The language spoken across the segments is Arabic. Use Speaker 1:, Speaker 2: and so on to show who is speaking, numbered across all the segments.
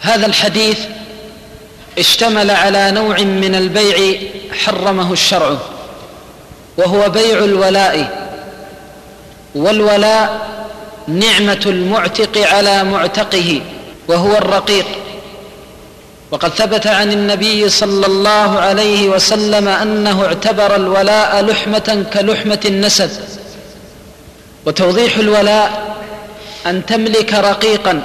Speaker 1: هذا الحديث اشتمل على نوع من البيع حرمه الشرع، وهو بيع الولاء. والولاء نعمة المعتق على معتقه، وهو الرقيق. وقد ثبت عن النبي صلى الله عليه وسلم أنه اعتبر الولاء لحمة كلحمة النسب. وتوضيح الولاء أن تملك رقيقا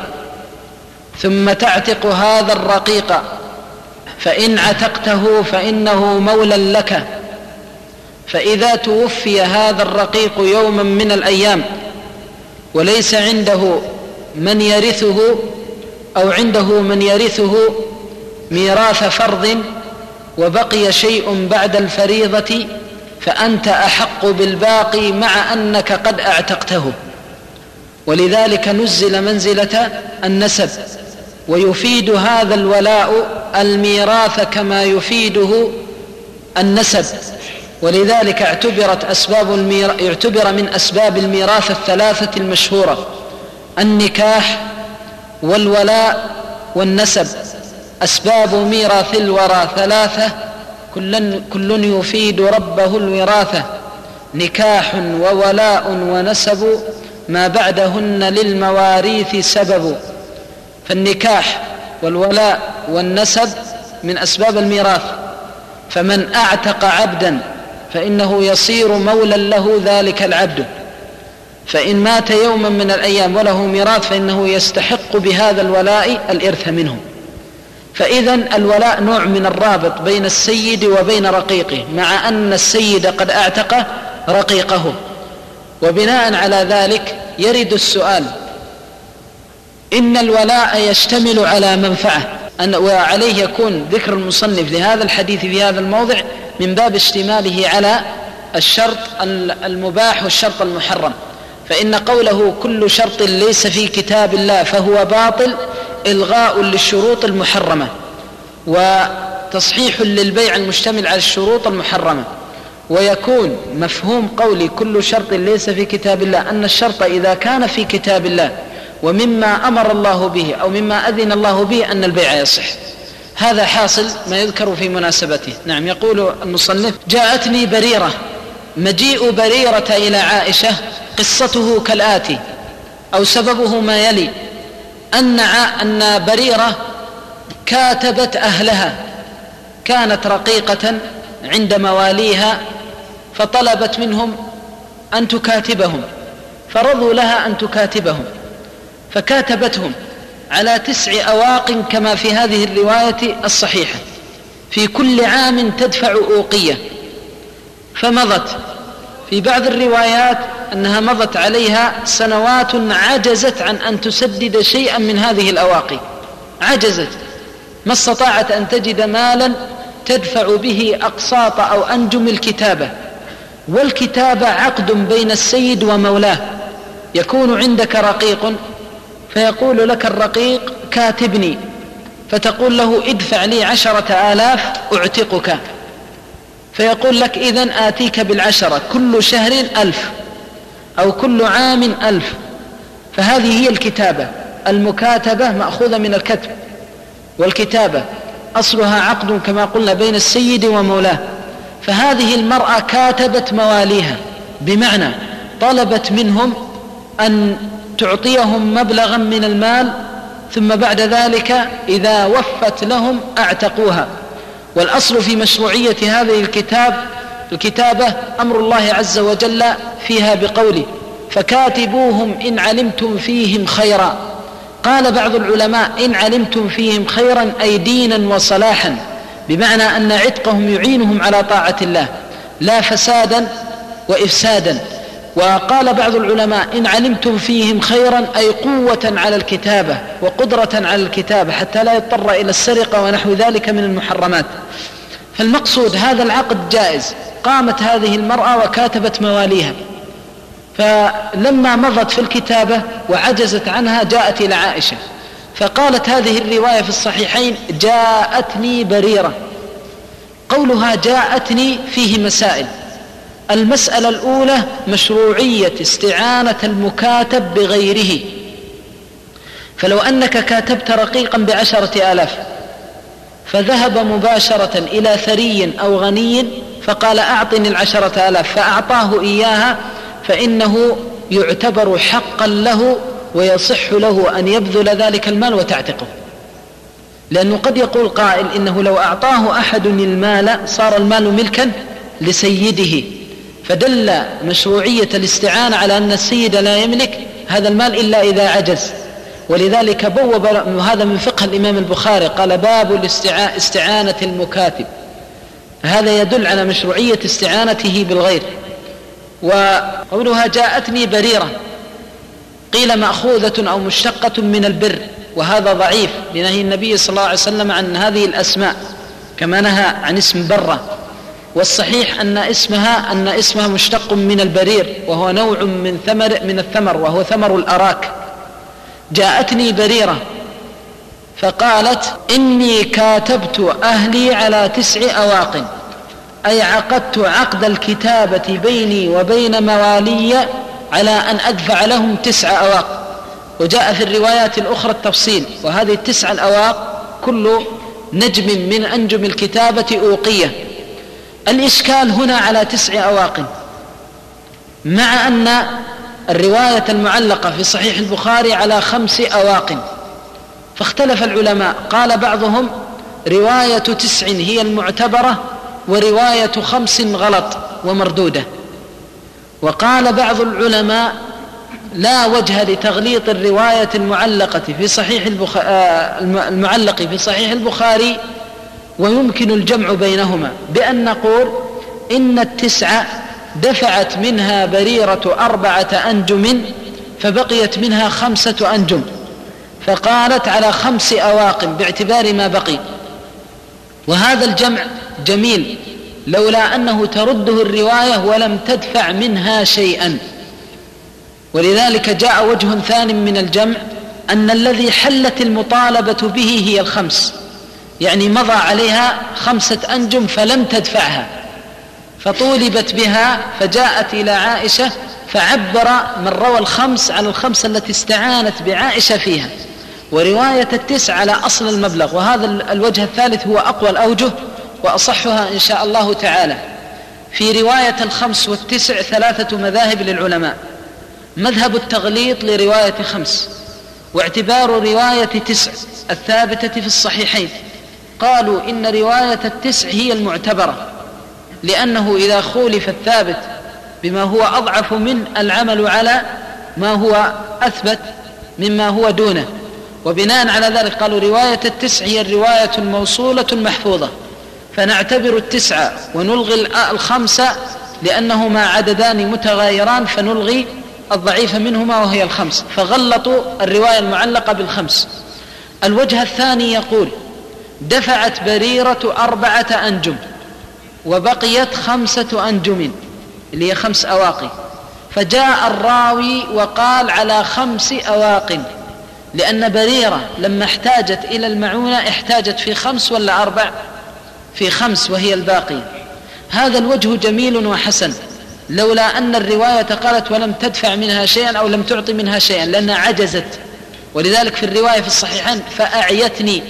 Speaker 1: ثم تعتق هذا الرقيق، فإن عتقته فإنه مولى لك. فإذا توفي هذا الرقيق يوما من الأيام وليس عنده من يرثه، أو عنده من يرثه ميراث فرض وبقي شيء بعد الفريضة، فأنت أحق بالباقي مع أنك قد أعتقته. ولذلك نزل منزلة النسب، ويفيد هذا الولاء الميراث كما يفيده النسب. ولذلك اعتبر من أسباب الميراث الثلاثة المشهورة: النكاح والولاء والنسب. أسباب ميراث الورى ثلاثة، كل يفيد ربه الوراثة: نكاح وولاء ونسب، ما بعدهن للمواريث سبب. فالنكاح والولاء والنسب من أسباب الميراث. فمن أعتق عبدا فإنه يصير مولا له ذلك العبد، فإن مات يوما من الأيام وله ميراث فإنه يستحق بهذا الولاء الإرث منه. فإذن الولاء نوع من الرابط بين السيد وبين رقيقه، مع أن السيد قد أعتق رقيقه. وبناء على ذلك يرد السؤال: إن الولاء يشتمل على منفعة، وعليه يكون ذكر المصنف لهذا الحديث في هذا الموضع من باب اشتماله على الشرط المباح والشرط المحرم. فإن قوله كل شرط ليس في كتاب الله فهو باطل إلغاء للشروط المحرمة، وتصحيح للبيع المشتمل على الشروط المحرمة. ويكون مفهوم قولي كل شرط ليس في كتاب الله أن الشرط إذا كان في كتاب الله ومما أمر الله به أو مما أذن الله به أن البيع يصح. هذا حاصل ما يذكر في مناسبته. نعم. يقول المصنف: جاءتني بريرة. مجيء بريرة إلى عائشة قصته كالآتي، أو سببه ما يلي: أن بريرة كاتبت أهلها، كانت رقيقة عند مواليها، فطلبت منهم أن تكاتبهم، فرضوا لها أن تكاتبهم، فكاتبتهم على 9 أواق كما في هذه الرواية الصحيحة، في كل عام تدفع أوقية. فمضت في بعض الروايات أنها مضت عليها سنوات عجزت عن أن تسدد شيئا من هذه الأواقي، عجزت، ما استطاعت أن تجد مالا تدفع به أقساط أو أنجم الكتابة. والكتابة عقد بين السيد ومولاه. يكون عندك رقيق فيقول لك الرقيق: كاتبني، فتقول له: ادفع لي 10,000 أعتقك. فيقول لك: إذن آتيك ب10، كل شهر 1000 أو كل عام 1000. فهذه هي الكتابة. المكاتبة مأخوذة من الكتب، والكتابة أصلها عقد كما قلنا بين السيد ومولاه. فهذه المرأة كاتبت مواليها، بمعنى طلبت منهم أن تعطيهم مبلغا من المال، ثم بعد ذلك إذا وفت لهم أعتقوها. والأصل في مشروعية هذه الكتابة أمر الله عز وجل فيها بقوله: فكاتبوهم إن علمتم فيهم خيرا. قال بعض العلماء: إن علمتم فيهم خيرا أي دينا وصلاحا، بمعنى أن عتقهم يعينهم على طاعة الله لا فسادا وإفسادا. وقال بعض العلماء: إن علمتم فيهم خيرا أي قوة على الكتابة وقدرة على الكتابة حتى لا يضطر إلى السرقة ونحو ذلك من المحرمات. فالمقصود هذا العقد جائز. قامت هذه المرأة وكاتبت مواليها، فلما مضت في الكتابة وعجزت عنها جاءت إلى عائشة، فقالت هذه الرواية في الصحيحين: جاءتني بريرة. قولها جاءتني فيه مسائل. المسألة الأولى مشروعية استعانة المكاتب بغيره، فلو أنك كاتبت رقيقا ب10,000 فذهب مباشرة إلى ثري أو غني فقال أعطني 10,000 فأعطاه إياها، فإنه يعتبر حقا له ويصح له أن يبذل ذلك المال وتعتقه، لأنه قد يقول قائل إنه لو أعطاه أحد المال صار المال ملكا لسيده، فدل مشروعية الاستعانة على أن السيد لا يملك هذا المال إلا إذا عجز. ولذلك بوب هذا من فقه الإمام البخاري، قال باب استعانة المكاتب. هذا يدل على مشروعية استعانته بالغير. وقولها جاءتني بريرة قيل مأخوذة أو مشتقة من البر، وهذا ضعيف لنهي النبي صلى الله عليه وسلم عن هذه الأسماء كما نهى عن اسم برة، والصحيح أن اسمها مشتق من البرير، وهو نوع من الثمر، وهو ثمر الأراك. جاءتني بريرة فقالت إني كاتبت أهلي على 9 أواق، أي عقدت عقد الكتابة بيني وبين موالي على أن أدفع لهم 9 أواق. وجاء في الروايات الأخرى التفصيل، وهذه 9 الأواق كل نجم من أنجم الكتابة أوقية. الإشكال هنا على 9 أواق، مع أن الرواية المعلقة في صحيح البخاري على 5 أواق، فاختلف العلماء. قال بعضهم رواية 9 هي المعتبرة، ورواية 5 غلط ومردودة. وقال بعض العلماء لا وجه لتغليط الرواية المعلقة في صحيح البخاري، ويمكن الجمع بينهما بأن نقول إن 9 دفعت منها بريرة 4 أنجم، فبقيت منها 5 أنجم، فقالت على 5 أواق باعتبار ما بقي. وهذا الجمع جميل لولا أنه ترده الرواية ولم تدفع منها شيئا. ولذلك جاء وجه ثاني من الجمع، أن الذي حلت المطالبة به هي 5، يعني مضى عليها 5 أنجم فلم تدفعها، فطولبت بها، فجاءت إلى عائشة فعبر من روى 5 على 5 التي استعانت بعائشة فيها، ورواية 9 على أصل المبلغ. وهذا الوجه الثالث هو أقوى الأوجه وأصحها إن شاء الله تعالى. في رواية 5 و9 3 مذاهب للعلماء: مذهب التغليط لرواية 5، واعتبار رواية 9 الثابتة في الصحيحين، قالوا إن رواية 9 هي المعتبرة، لأنه إذا خولف الثابت بما هو أضعف من العمل على ما هو أثبت مما هو دونه. وبناء على ذلك قالوا رواية 9 هي الرواية الموصولة المحفوظة، فنعتبر 9 ونلغي 5 لأنهما عددان متغايران، فنلغي الضعيف منهما وهي 5، فغلطوا الرواية المعلقة 5. الوجه الثاني يقول دفعت بريرة 4 أنجم وبقيت 5 أنجم اللي هي 5 أواق، فجاء الراوي وقال على 5 أواق، لأن بريرة لما احتاجت إلى المعونة احتاجت في 5 ولا 4؟ في 5 وهي الباقي. هذا الوجه جميل وحسن، لولا أن الرواية قالت ولم تدفع منها شيئا أو لم تعطي منها شيئا، لأنها عجزت. ولذلك في الرواية في الصحيحين فأعيتني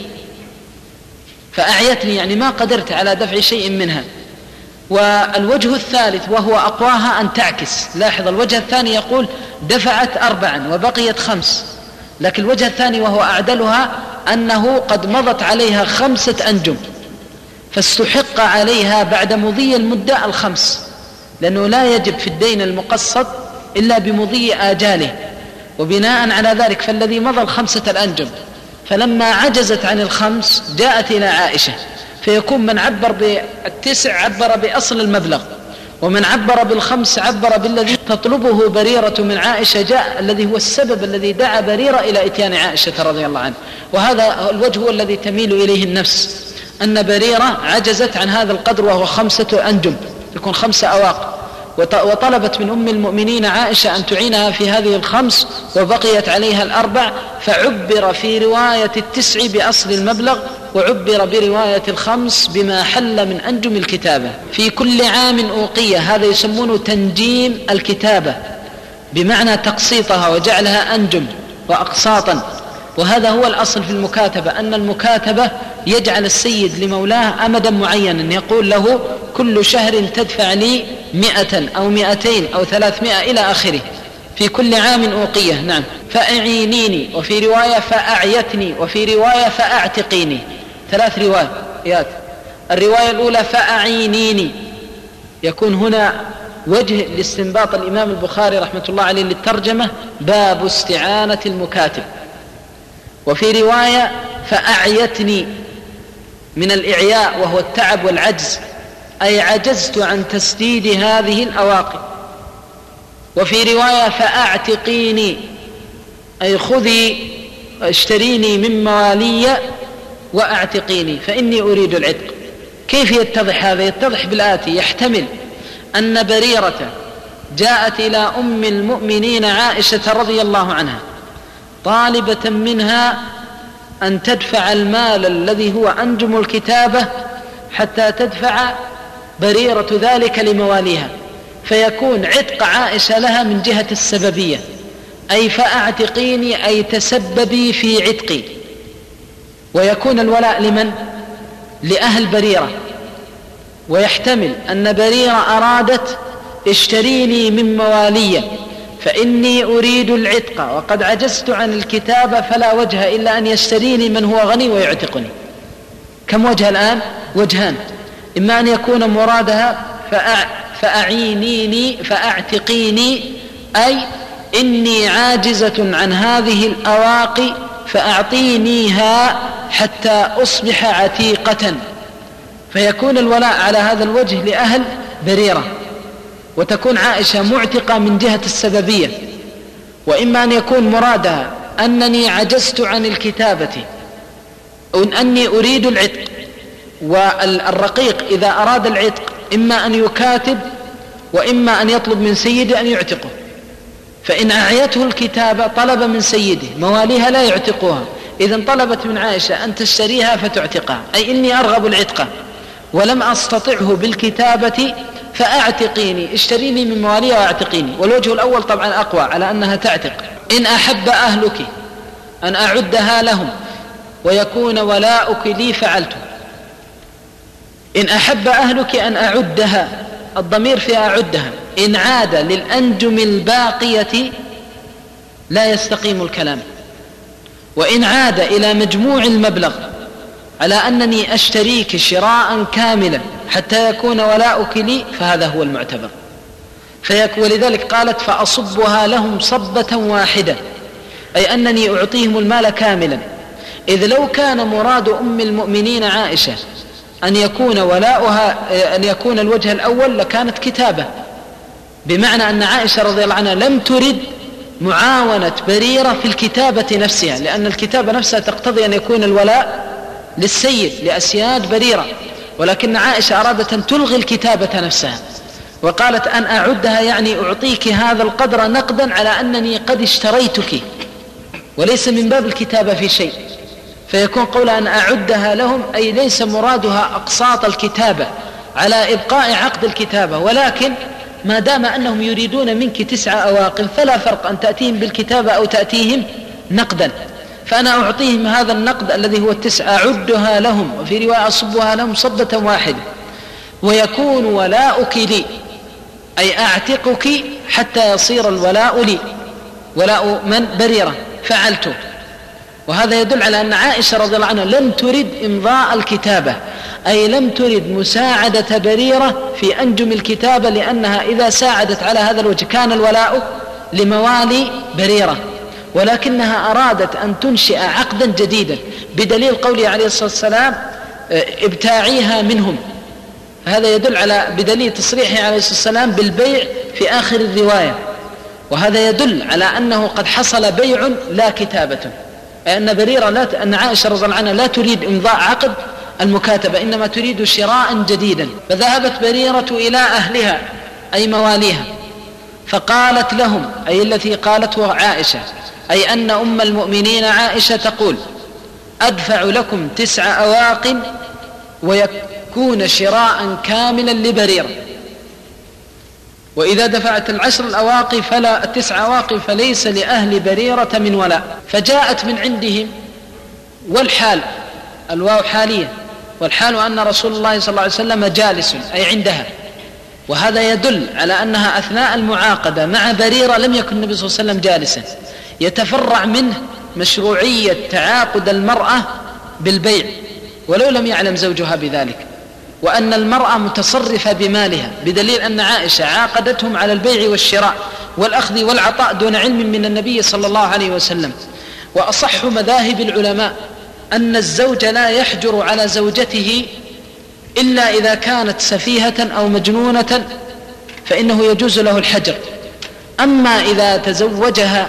Speaker 1: يعني ما قدرت على دفع شيء منها. والوجه الثالث وهو أقواها أن تعكس، لاحظ الوجه الثاني يقول دفعت 4 وبقيت 5، لكن الوجه الثاني وهو أعدلها أنه قد مضت عليها 5 أنجم، فاستحق عليها بعد مضي المدة 5، لأنه لا يجب في الدين المقسط إلا بمضي آجاله. وبناء على ذلك فالذي مضى 5 الأنجم، فلما عجزت عن 5 جاءت إلى عائشة، فيكون من عبر 9 عبر بأصل المبلغ، ومن عبر 5 عبر بالذي تطلبه بريرة من عائشة، جاء الذي هو السبب الذي دعا بريرة إلى إتيان عائشة رضي الله عنها. وهذا الوجه هو الذي تميل إليه النفس، أن بريرة عجزت عن هذا القدر وهو 5 أنجم، يكون 5 أواق، وطلبت من أم المؤمنين عائشة أن تعينها في هذه 5، وبقيت عليها 4، فعبر في رواية 9 بأصل المبلغ، وعبر برواية 5 بما حل من أنجم الكتابة. في كل عام أوقية، هذا يسمونه تنجيم الكتابة، بمعنى تقسيطها وجعلها أنجم وأقساطا. وهذا هو الأصل في المكاتبة، أن المكاتبة يجعل السيد لمولاه أمدا معينا، يقول له كل شهر تدفع لي 100 أو 200 أو 300 إلى آخره، في كل عام أوقية. نعم. فأعينيني، وفي رواية فأعيتني، وفي رواية فأعتقيني، 3 روايات. الرواية الأولى فأعينيني، يكون هنا وجه لاستنباط الإمام البخاري رحمة الله عليه للترجمة باب استعانة المكاتب. وفي رواية فأعيتني من الإعياء وهو التعب والعجز، أي عجزت عن تسديد هذه الأواقي. وفي رواية فأعتقيني، أي خذي اشتريني من موالي وأعتقيني فإني أريد العتق. كيف يتضح هذا؟ يتضح بالآتي: يحتمل أن بريرة جاءت إلى أم المؤمنين عائشة رضي الله عنها طالبة منها أن تدفع المال الذي هو أنجم الكتابة حتى تدفع بريرة ذلك لمواليها، فيكون عتق عائشة لها من جهة السببية، أي فأعتقيني أي تسببي في عتقي. ويكون الولاء لمن؟ لأهل بريرة. ويحتمل أن بريرة أرادت اشتريني من موالي فإني أريد العتق وقد عجزت عن الكتابة، فلا وجه إلا أن يشتريني من هو غني ويعتقني. كم وجه الآن؟ وجهان: إما أن يكون مرادها فأعينيني فأعتقيني، أي إني عاجزة عن هذه الأواقي فأعطينيها حتى أصبح عتيقة، فيكون الولاء على هذا الوجه لأهل بريرة، وتكون عائشة معتقة من جهة السببية. وإما أن يكون مرادها أنني عجزت عن الكتابة أني أريد العتق، والرقيق إذا أراد العتق إما أن يكاتب وإما أن يطلب من سيده أن يعتقه، فإن أعيته الكتابة طلب من سيده، مواليها لا يعتقوها، إذن طلبت من عائشة أن تشتريها فتعتقها، أي إني أرغب العتق ولم أستطعه بالكتابة فأعتقيني، اشتريني من مواليها وأعتقيني. والوجه الأول طبعا أقوى على أنها تعتق. إن أحب أهلك أن أعدها لهم ويكون ولاؤك لي فعلته. إن أحب أهلك أن أعدها، الضمير في أعدها، إن عاد للأنجم الباقية لا يستقيم الكلام. وإن عاد إلى مجموع المبلغ على أنني أشتريك شراء كاملا حتى يكون ولاؤك لي فهذا هو المعتبر. ولذلك قالت فأصبها لهم صبة واحدة، أي أنني أعطيهم المال كاملا. إذ لو كان مراد أم المؤمنين عائشة أن يكون ولاؤها أن يكون الوجه الأول لكانت كتابة، بمعنى أن عائشة رضي الله عنها لم ترد معاونة بريرة في الكتابة نفسها، لأن الكتابة نفسها تقتضي أن يكون الولاء للسيد لأسياد بريرة، ولكن عائشة أرادت أن تلغي الكتابة نفسها، وقالت أن أعدها يعني أعطيك هذا القدر نقدا على أنني قد اشتريتك، وليس من باب الكتابة في شيء. فيكون قول أن أعدها لهم أي ليس مرادها أقساط الكتابة على إبقاء عقد الكتابة، ولكن ما دام أنهم يريدون منك 9 أواق فلا فرق أن تأتيهم بالكتابة أو تأتيهم نقدا، فأنا أعطيهم هذا النقد الذي هو 9 أعدها لهم، وفي رواية أصبها لهم صبة واحدة. ويكون ولاؤك لي أي أعتقك حتى يصير الولاء لي، ولاء من؟ بريرة، فعلته. وهذا يدل على أن عائشة رضي الله عنها لم ترد إمضاء الكتابة، أي لم ترد مساعدة بريرة في أنجم الكتابة، لأنها إذا ساعدت على هذا الوجه كان الولاء لموالي بريرة، ولكنها أرادت أن تنشئ عقدا جديدا، بدليل قوله عليه الصلاة والسلام ابتاعيها منهم. هذا يدل على بدليل تصريحه عليه الصلاة والسلام بالبيع في آخر الرواية، وهذا يدل على أنه قد حصل بيع لا كتابة، أن بريرة أن عائشة رضي الله عنها لا تريد إمضاء عقد المكاتبة، إنما تريد شراء جديدا. فذهبت بريرة إلى أهلها أي مواليها فقالت لهم، أي التي قالته عائشة، أي أن أم المؤمنين عائشة تقول أدفع لكم 9 أواق ويكون شراء كاملا لبريرة. وإذا دفعت 10 الأواقي فلا 9 أواقي فليس لأهل بريرة من ولاء. فجاءت من عندهم، والحال الواو حالية، والحال أن رسول الله صلى الله عليه وسلم جالس أي عندها، وهذا يدل على أنها أثناء المعاقدة مع بريرة لم يكن النبي صلى الله عليه وسلم جالسا. يتفرع منه مشروعية تعاقد المرأة بالبيع ولو لم يعلم زوجها بذلك، وأن المرأة متصرفة بمالها، بدليل أن عائشة عاقدتهم على البيع والشراء والأخذ والعطاء دون علم من النبي صلى الله عليه وسلم. وأصح مذاهب العلماء أن الزوج لا يحجر على زوجته إلا إذا كانت سفيهة أو مجنونة فإنه يجوز له الحجر. أما إذا تزوجها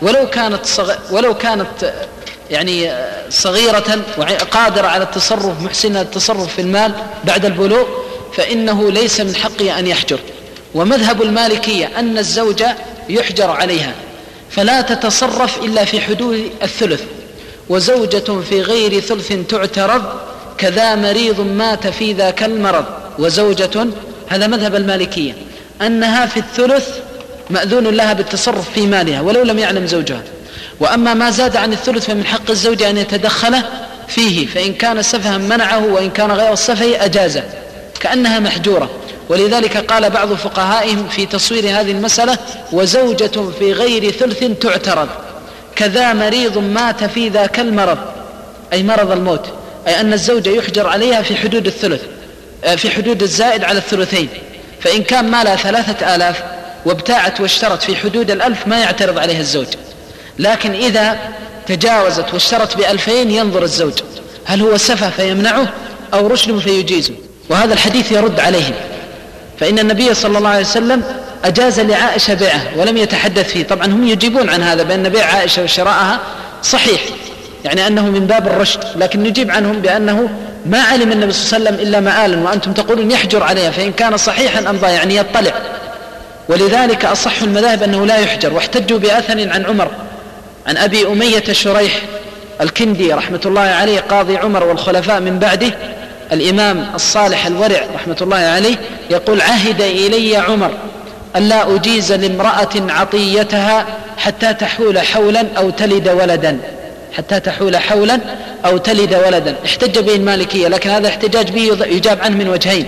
Speaker 1: ولو كانت يعني صغيرة وقادرة على التصرف، محسنة التصرف في المال بعد البلوغ، فإنه ليس من حقه أن يحجر. ومذهب المالكية أن الزوج يحجر عليها فلا تتصرف إلا في حدود الثلث، وزوجة في غير ثلث تعترض كذا مريض مات في ذاك المرض. وزوجة، هذا مذهب المالكية، أنها في الثلث مأذون لها بالتصرف في مالها ولو لم يعلم زوجها. وأما ما زاد عن الثلث فمن حق الزوج أن يتدخل فيه، فإن كان سفها منعه وإن كان غير السفه أجازه، كأنها محجورة. ولذلك قال بعض فقهائهم في تصوير هذه المسألة: وزوجة في غير ثلث تعترض كذا مريض مات في ذاك المرض، أي مرض الموت، أي أن الزوج يحجر عليها في حدود الثلث، في حدود الزائد على الثلثين. فإن كان مالها 3000 وابتاعت واشترت في حدود 1000 ما يعترض عليها الزوج، لكن إذا تجاوزت واشترت ب2000 ينظر الزوج هل هو سفه فيمنعه أو رشد فيجيزه. وهذا الحديث يرد عليهم، فإن النبي صلى الله عليه وسلم أجاز لعائشة بيعه ولم يتحدث فيه. طبعا هم يجيبون عن هذا بأن بيع عائشة وشراءها صحيح، يعني أنه من باب الرشد، لكن نجيب عنهم بأنه ما علم النبي صلى الله عليه وسلم إلا مآلا، وأنتم تقولون يحجر عليها، فإن كان صحيحا أمضى يعني يطلع. ولذلك أصح المذاهب أنه لا يحجر. واحتجوا بأثر عن عمر عن أبي أمية شريح الكندي رحمة الله عليه قاضي عمر والخلفاء من بعده، الإمام الصالح الورع رحمة الله عليه، يقول: عهد إلي عمر ألا أجيز لامرأة عطيتها حتى تحول حولا أو تلد ولدا، حتى تحول حولا أو تلد ولدا. احتج به المالكية، لكن هذا احتجاج به يجاب عنه من وجهين.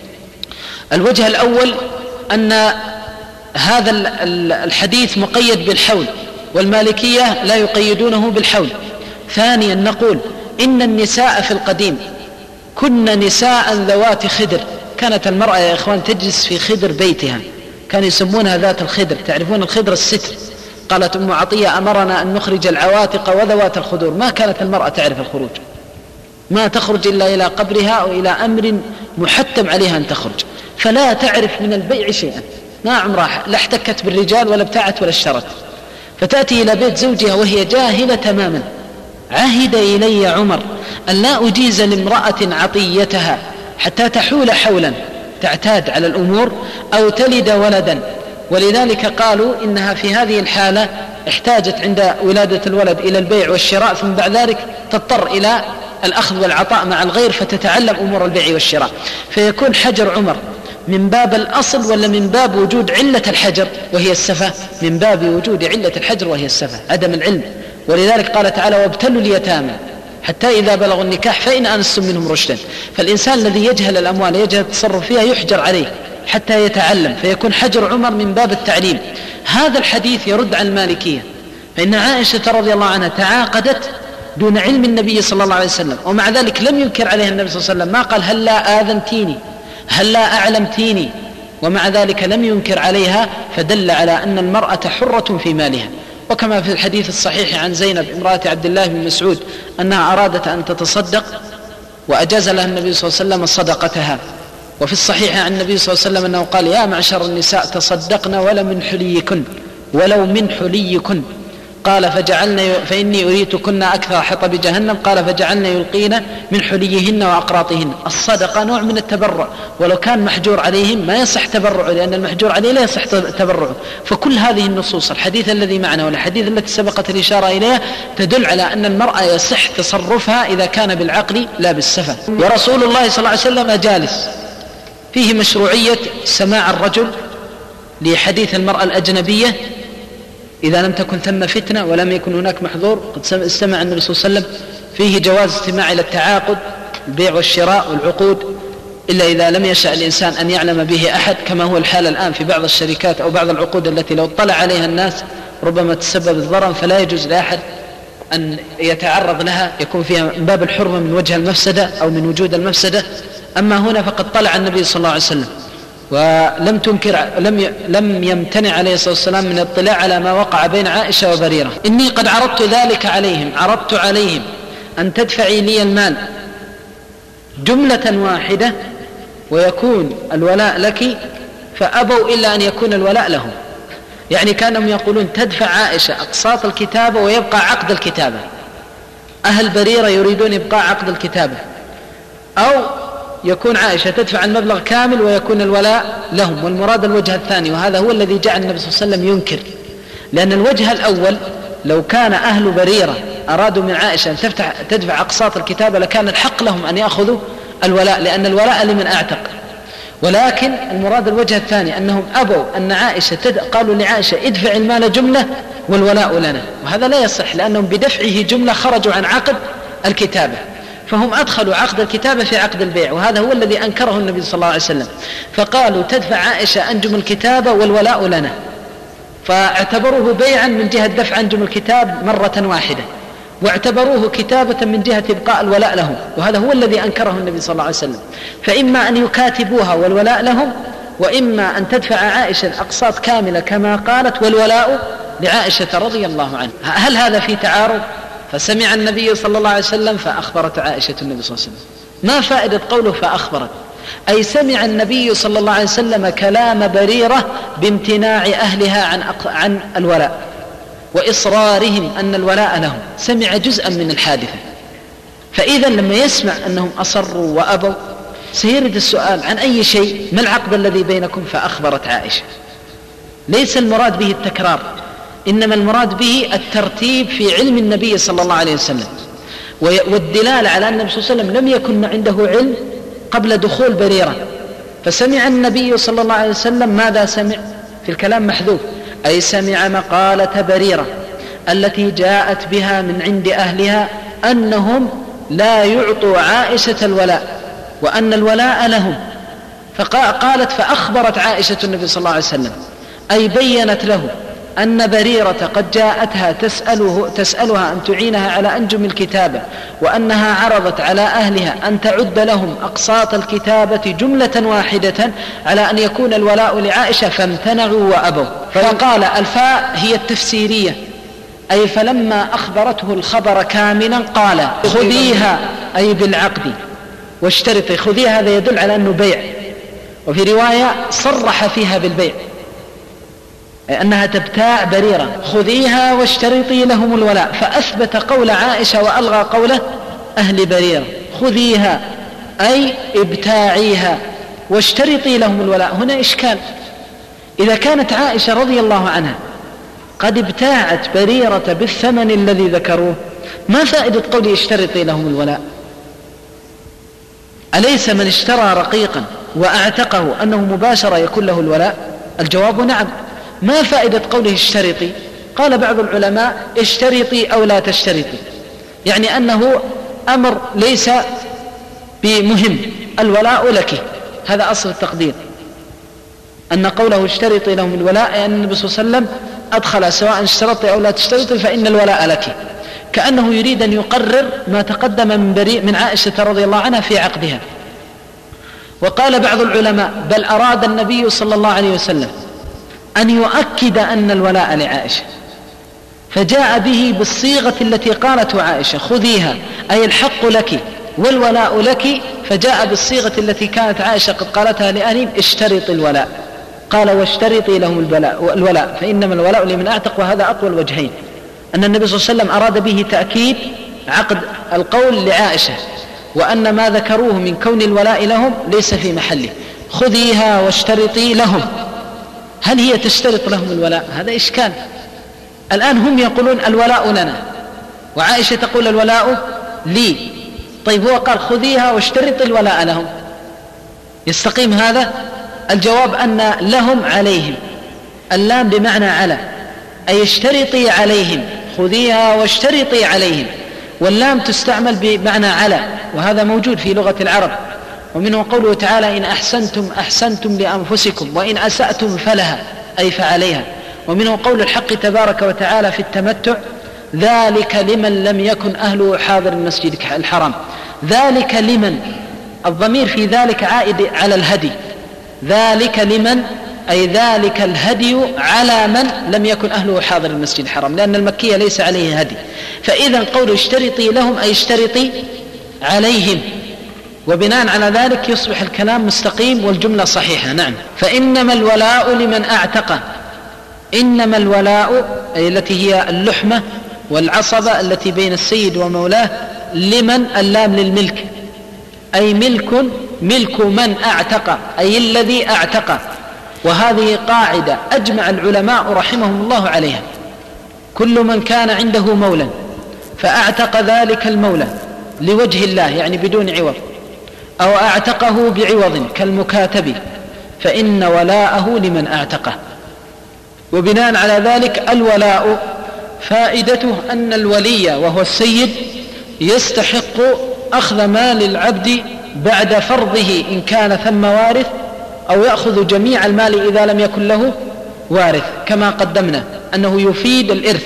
Speaker 1: الوجه الأول أن هذا الحديث مقيد بالحول، والمالكية لا يقيدونه بالحول. ثانيا نقول إن النساء في القديم كن نساء ذوات خدر. كانت المرأة يا إخوان تجلس في خدر بيتها، كانوا يسمونها ذات الخدر. تعرفون الخدر الستر. قالت أم عطية: أمرنا أن نخرج العواتق وذوات الخدور. ما كانت المرأة تعرف الخروج، ما تخرج إلا إلى قبرها أو إلى أمر محتم عليها أن تخرج، فلا تعرف من البيع شيئا، ما عمرها لا احتكت بالرجال ولا ابتاعت ولا اشترت. فتأتي إلى بيت زوجها وهي جاهلة تماما. عهد إلي عمر أن لا أجيز لامرأة عطيتها حتى تحول حولا، تعتاد على الأمور، أو تلد ولدا. ولذلك قالوا إنها في هذه الحالة احتاجت عند ولادة الولد إلى البيع والشراء، ثم بعد ذلك تضطر إلى الأخذ والعطاء مع الغير فتتعلم أمور البيع والشراء. فيكون حجر عمر من باب الأصل ولا من باب وجود علة الحجر وهي السفة؟ من باب وجود علة الحجر وهي السفة، عدم العلم. ولذلك قال تعالى: وابتلوا اليتامى حتى إذا بلغوا النكاح فإن آنستم منهم رشدا. فالإنسان الذي يجهل الأموال يجهل التصرف فيها يحجر عليه حتى يتعلم، فيكون حجر عمر من باب التعليم. هذا الحديث يرد على المالكية، فإن عائشة رضي الله عنها تعاقدت دون علم النبي صلى الله عليه وسلم، ومع ذلك لم ينكر عليها النبي صلى الله عليه وسلم، ما قال: هل لا آذنتيني، هل لا أعلمتيني، ومع ذلك لم ينكر عليها، فدل على أن المرأة حرة في مالها. وكما في الحديث الصحيح عن زينب امرأة عبد الله بن مسعود أنها أرادت أن تتصدق وأجاز لها النبي صلى الله عليه وسلم صدقتها. وفي الصحيح عن النبي صلى الله عليه وسلم أنه قال: يا معشر النساء تصدقن ولو من حليكن. قال: فإني أريتكن أكثر حطب جهنم. قال: فجعلن يلقين من حليهن وأقراطهن. الصدقة نوع من التبرع، ولو كان محجور عليهم ما يصح تبرعه، لأن المحجور عليه لا يصح تبرعه. فكل هذه النصوص، الحديث الذي معنا والحديث التي سبقت الإشارة إليها، تدل على أن المرأة يصح تصرفها إذا كان بالعقل لا بالسفة. ورسول الله صلى الله عليه وسلم جالس، فيه مشروعية سماع الرجل لحديث المرأة الأجنبية إذا لم تكن ثم فتنة ولم يكن هناك محظور. قد استمع النبي صلى الله عليه وسلم فيه جواز استماع إلى التعاقد، البيع والشراء والعقود، إلا إذا لم يشأ الإنسان أن يعلم به أحد، كما هو الحال الآن في بعض الشركات أو بعض العقود التي لو اطلع عليها الناس ربما تسبب الضرر، فلا يجوز لأحد أن يتعرض لها، يكون فيها من باب الحرمة من وجه المفسدة أو من وجود المفسدة. أما هنا فقد طلع النبي صلى الله عليه وسلم لم يمتنع عليه الصلاة والسلام من الاطلاع على ما وقع بين عائشة وبريرة. إني قد عرضت ذلك عليهم، عرضت عليهم أن تدفعي لي المال جملة واحدة ويكون الولاء لك، فأبوا إلا أن يكون الولاء لهم. يعني كانهم يقولون تدفع عائشة أقساط الكتابة ويبقى عقد الكتابة، أهل بريرة يريدون إبقاء عقد الكتابة، أو يكون عائشة تدفع المبلغ كامل ويكون الولاء لهم، والمراد الوجه الثاني، وهذا هو الذي جعل النبي صلى الله عليه وسلم ينكر. لأن الوجه الأول لو كان أهل بريرة أرادوا من عائشة أن تدفع أقساط الكتابة لكان الحق لهم أن يأخذوا الولاء، لأن الولاء لمن أعتق. ولكن المراد الوجه الثاني أنهم أبوا أن عائشة قالوا لعائشة ادفع المال جملة والولاء لنا، وهذا لا يصح، لأنهم بدفعه جملة خرجوا عن عقد الكتابة، فهم أدخلوا عقد الكتابة في عقد البيع، وهذا هو الذي أنكره النبي صلى الله عليه وسلم. فقالوا تدفع عائشة أنجم الكتابة والولاء لنا، فاعتبروه بيعا من جهة دفع أنجم الكتاب مرة واحدة، واعتبروه كتابة من جهة إبقاء الولاء لهم، وهذا هو الذي أنكره النبي صلى الله عليه وسلم. فإما أن يكاتبوها والولاء لهم، وإما أن تدفع عائشة الأقساط كاملة كما قالت والولاء لعائشة رضي الله عنها. هل هذا في تعارض؟ فسمع النبي صلى الله عليه وسلم فأخبرت عائشة النبي صلى الله عليه وسلم. ما فائدة قوله فأخبرت؟ أي سمع النبي صلى الله عليه وسلم كلام بريرة بامتناع أهلها عن الولاء وإصرارهم أن الولاء لهم، سمع جزءا من الحادثة. فإذا لما يسمع أنهم أصروا وأبوا سيرد السؤال عن أي شيء، ما العقد الذي بينكم؟ فأخبرت عائشة. ليس المراد به التكرار، إنما المراد به الترتيب في علم النبي صلى الله عليه وسلم، والدلالة على أن النبي صلى الله عليه وسلم لم يكن عنده علم قبل دخول بريرة. فسمع النبي صلى الله عليه وسلم ماذا سمع؟ في الكلام محذوف، أي سمع مقالة بريرة التي جاءت بها من عند أهلها أنهم لا يعطوا عائشة الولاء وأن الولاء لهم. فقالت فأخبرت عائشة النبي صلى الله عليه وسلم، أي بيّنت له أن بريرة قد جاءتها تسألها أن تعينها على أنجم الكتابة، وأنها عرضت على أهلها أن تعد لهم أقساط الكتابة جملة واحدة على أن يكون الولاء لعائشة، فامتنعوا وأبوا. فقال الفاء هي التفسيرية، أي فلما أخبرته الخبر كاملا قال خذيها، أي بالعقد، واشترطي. خذيها هذا يدل على أنه بيع، وفي رواية صرح فيها بالبيع، أنها تبتاع بريرة، خذيها واشترطي لهم الولاء، فأثبت قول عائشة وألغى قوله أهل بريرة. خذيها أي ابتاعيها واشترطي لهم الولاء. هنا إشكال، إذا كانت عائشة رضي الله عنها قد ابتاعت بريرة بالثمن الذي ذكروه، ما فائدة قول اشترطي لهم الولاء؟ أليس من اشترى رقيقا وأعتقه أنه مباشرة يكون له الولاء؟ الجواب نعم. ما فائدة قوله اشترطي؟ قال بعض العلماء اشترطي أو لا تشترطي، يعني أنه أمر ليس بمهم، الولاء لك، هذا أصل التقدير، أن قوله اشترطي لهم الولاء أن النبي صلى الله عليه وسلم أدخل سواء اشترطي أو لا تشترطي فإن الولاء لك، كأنه يريد أن يقرر ما تقدم من عائشة رضي الله عنها في عقدها. وقال بعض العلماء بل أراد النبي صلى الله عليه وسلم أن يؤكد أن الولاء لعائشة، فجاء به بالصيغة التي قالته عائشة خذيها، أي الحق لك والولاء لك، فجاء بالصيغة التي كانت عائشة قد قالتها لأهلهم اشترط الولاء، قال واشترطي لهم الولاء فإنما الولاء لمن أعتق. وهذا أقوى الوجهين، أن النبي صلى الله عليه وسلم أراد به تأكيد عقد القول لعائشة، وأن ما ذكروه من كون الولاء لهم ليس في محله. خذيها واشترطي لهم، هل هي تشترط لهم الولاء؟ هذا إشكال. الآن هم يقولون الولاء لنا وعائشة تقول الولاء لي، طيب هو قال خذيها واشترط الولاء لهم، يستقيم هذا؟ الجواب أن لهم عليهم، اللام بمعنى على، أي اشترطي عليهم، خذيها واشترطي عليهم. واللام تستعمل بمعنى على، وهذا موجود في لغة العرب. ومنه قوله تعالى: إن أحسنتم أحسنتم لأنفسكم وإن أسأتم فلها، أي فعليها. ومنه قول الحق تبارك وتعالى في التمتع: ذلك لمن لم يكن أهله حاضر المسجد الحرام. ذلك لمن، الضمير في ذلك عائد على الهدي، ذلك لمن أي ذلك الهدي على من لم يكن أهله حاضر المسجد الحرام، لأن المكية ليس عليه هدي. فإذا قول اشترطي لهم أي اشترطي عليهم، وبناء على ذلك يصبح الكلام مستقيم والجملة صحيحة. نعم. فإنما الولاء لمن أعتق، إنما الولاء أي التي هي اللحمة والعصبة التي بين السيد ومولاه، لمن اللام للملك، أي ملك من أعتق، أي الذي أعتق. وهذه قاعدة أجمع العلماء رحمهم الله عليها: كل من كان عنده مولى فأعتق ذلك المولى لوجه الله، يعني بدون عوض، أو أعتقه بعوض كالمكاتب، فإن ولاءه لمن أعتقه. وبناء على ذلك الولاء فائدته أن الولي وهو السيد يستحق أخذ مال العبد بعد فرضه إن كان ثم وارث، أو يأخذ جميع المال إذا لم يكن له وارث، كما قدمنا أنه يفيد الإرث.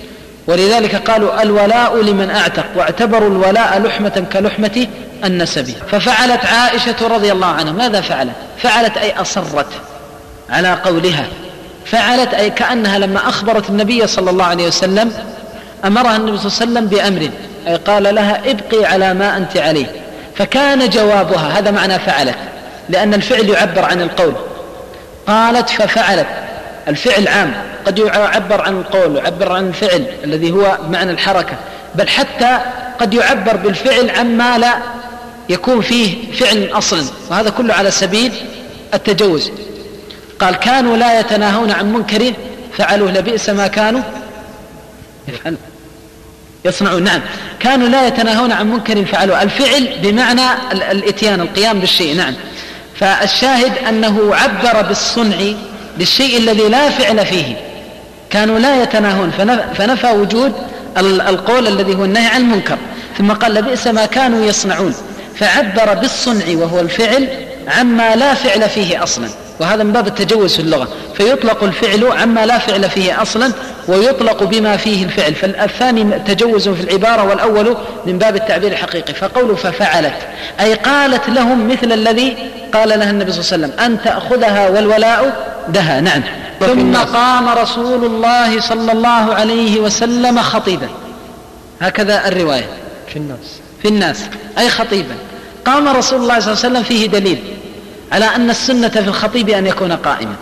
Speaker 1: ولذلك قالوا الولاء لمن أعتق، واعتبروا الولاء لحمة كلحمة النسب. ففعلت عائشة رضي الله عنها، ماذا فعلت؟ فعلت أي أصرت على قولها، فعلت أي كأنها لما أخبرت النبي صلى الله عليه وسلم أمرها النبي صلى الله عليه وسلم بأمر، أي قال لها ابقي على ما أنت عليه. فكان جوابها، هذا معنى فعلت، لأن الفعل يعبر عن القول. قالت ففعلت، الفعل عام، قد يعبر عن القول ويعبر عن الفعل الذي هو معنى الحركة، بل حتى قد يعبر بالفعل عما لا يكون فيه فعل أصلا، وهذا كله على سبيل التجوز. قال كانوا لا يتناهون عن منكر فعلوه لبئس ما كانوا يصنعون. نعم، كانوا لا يتناهون عن منكر فعلوه، الفعل بمعنى الاتيان، القيام بالشيء. نعم. فالشاهد أنه عبر بالصنع للشيء الذي لا فعل فيه، كانوا لا يتناهون، فنفى وجود القول الذي هو النهي عن المنكر، ثم قال لبئس ما كانوا يصنعون، فعبر بالصنع وهو الفعل عما لا فعل فيه أصلا، وهذا من باب التجوز في اللغة، فيطلق الفعل عما لا فعل فيه أصلا ويطلق بما فيه الفعل، فالثاني تجوز في العبارة والأول من باب التعبير الحقيقي. فقوله ففعلت أي قالت لهم مثل الذي قال لها النبي صلى الله عليه وسلم أن تأخذها والولاء دها. نعم. ثم قام رسول الله صلى الله عليه وسلم خطيبا، هكذا الرواية في الناس أي خطيبا. قام رسول الله صلى الله عليه وسلم فيه دليل على أن السنة في الخطيب أن يكون قائما،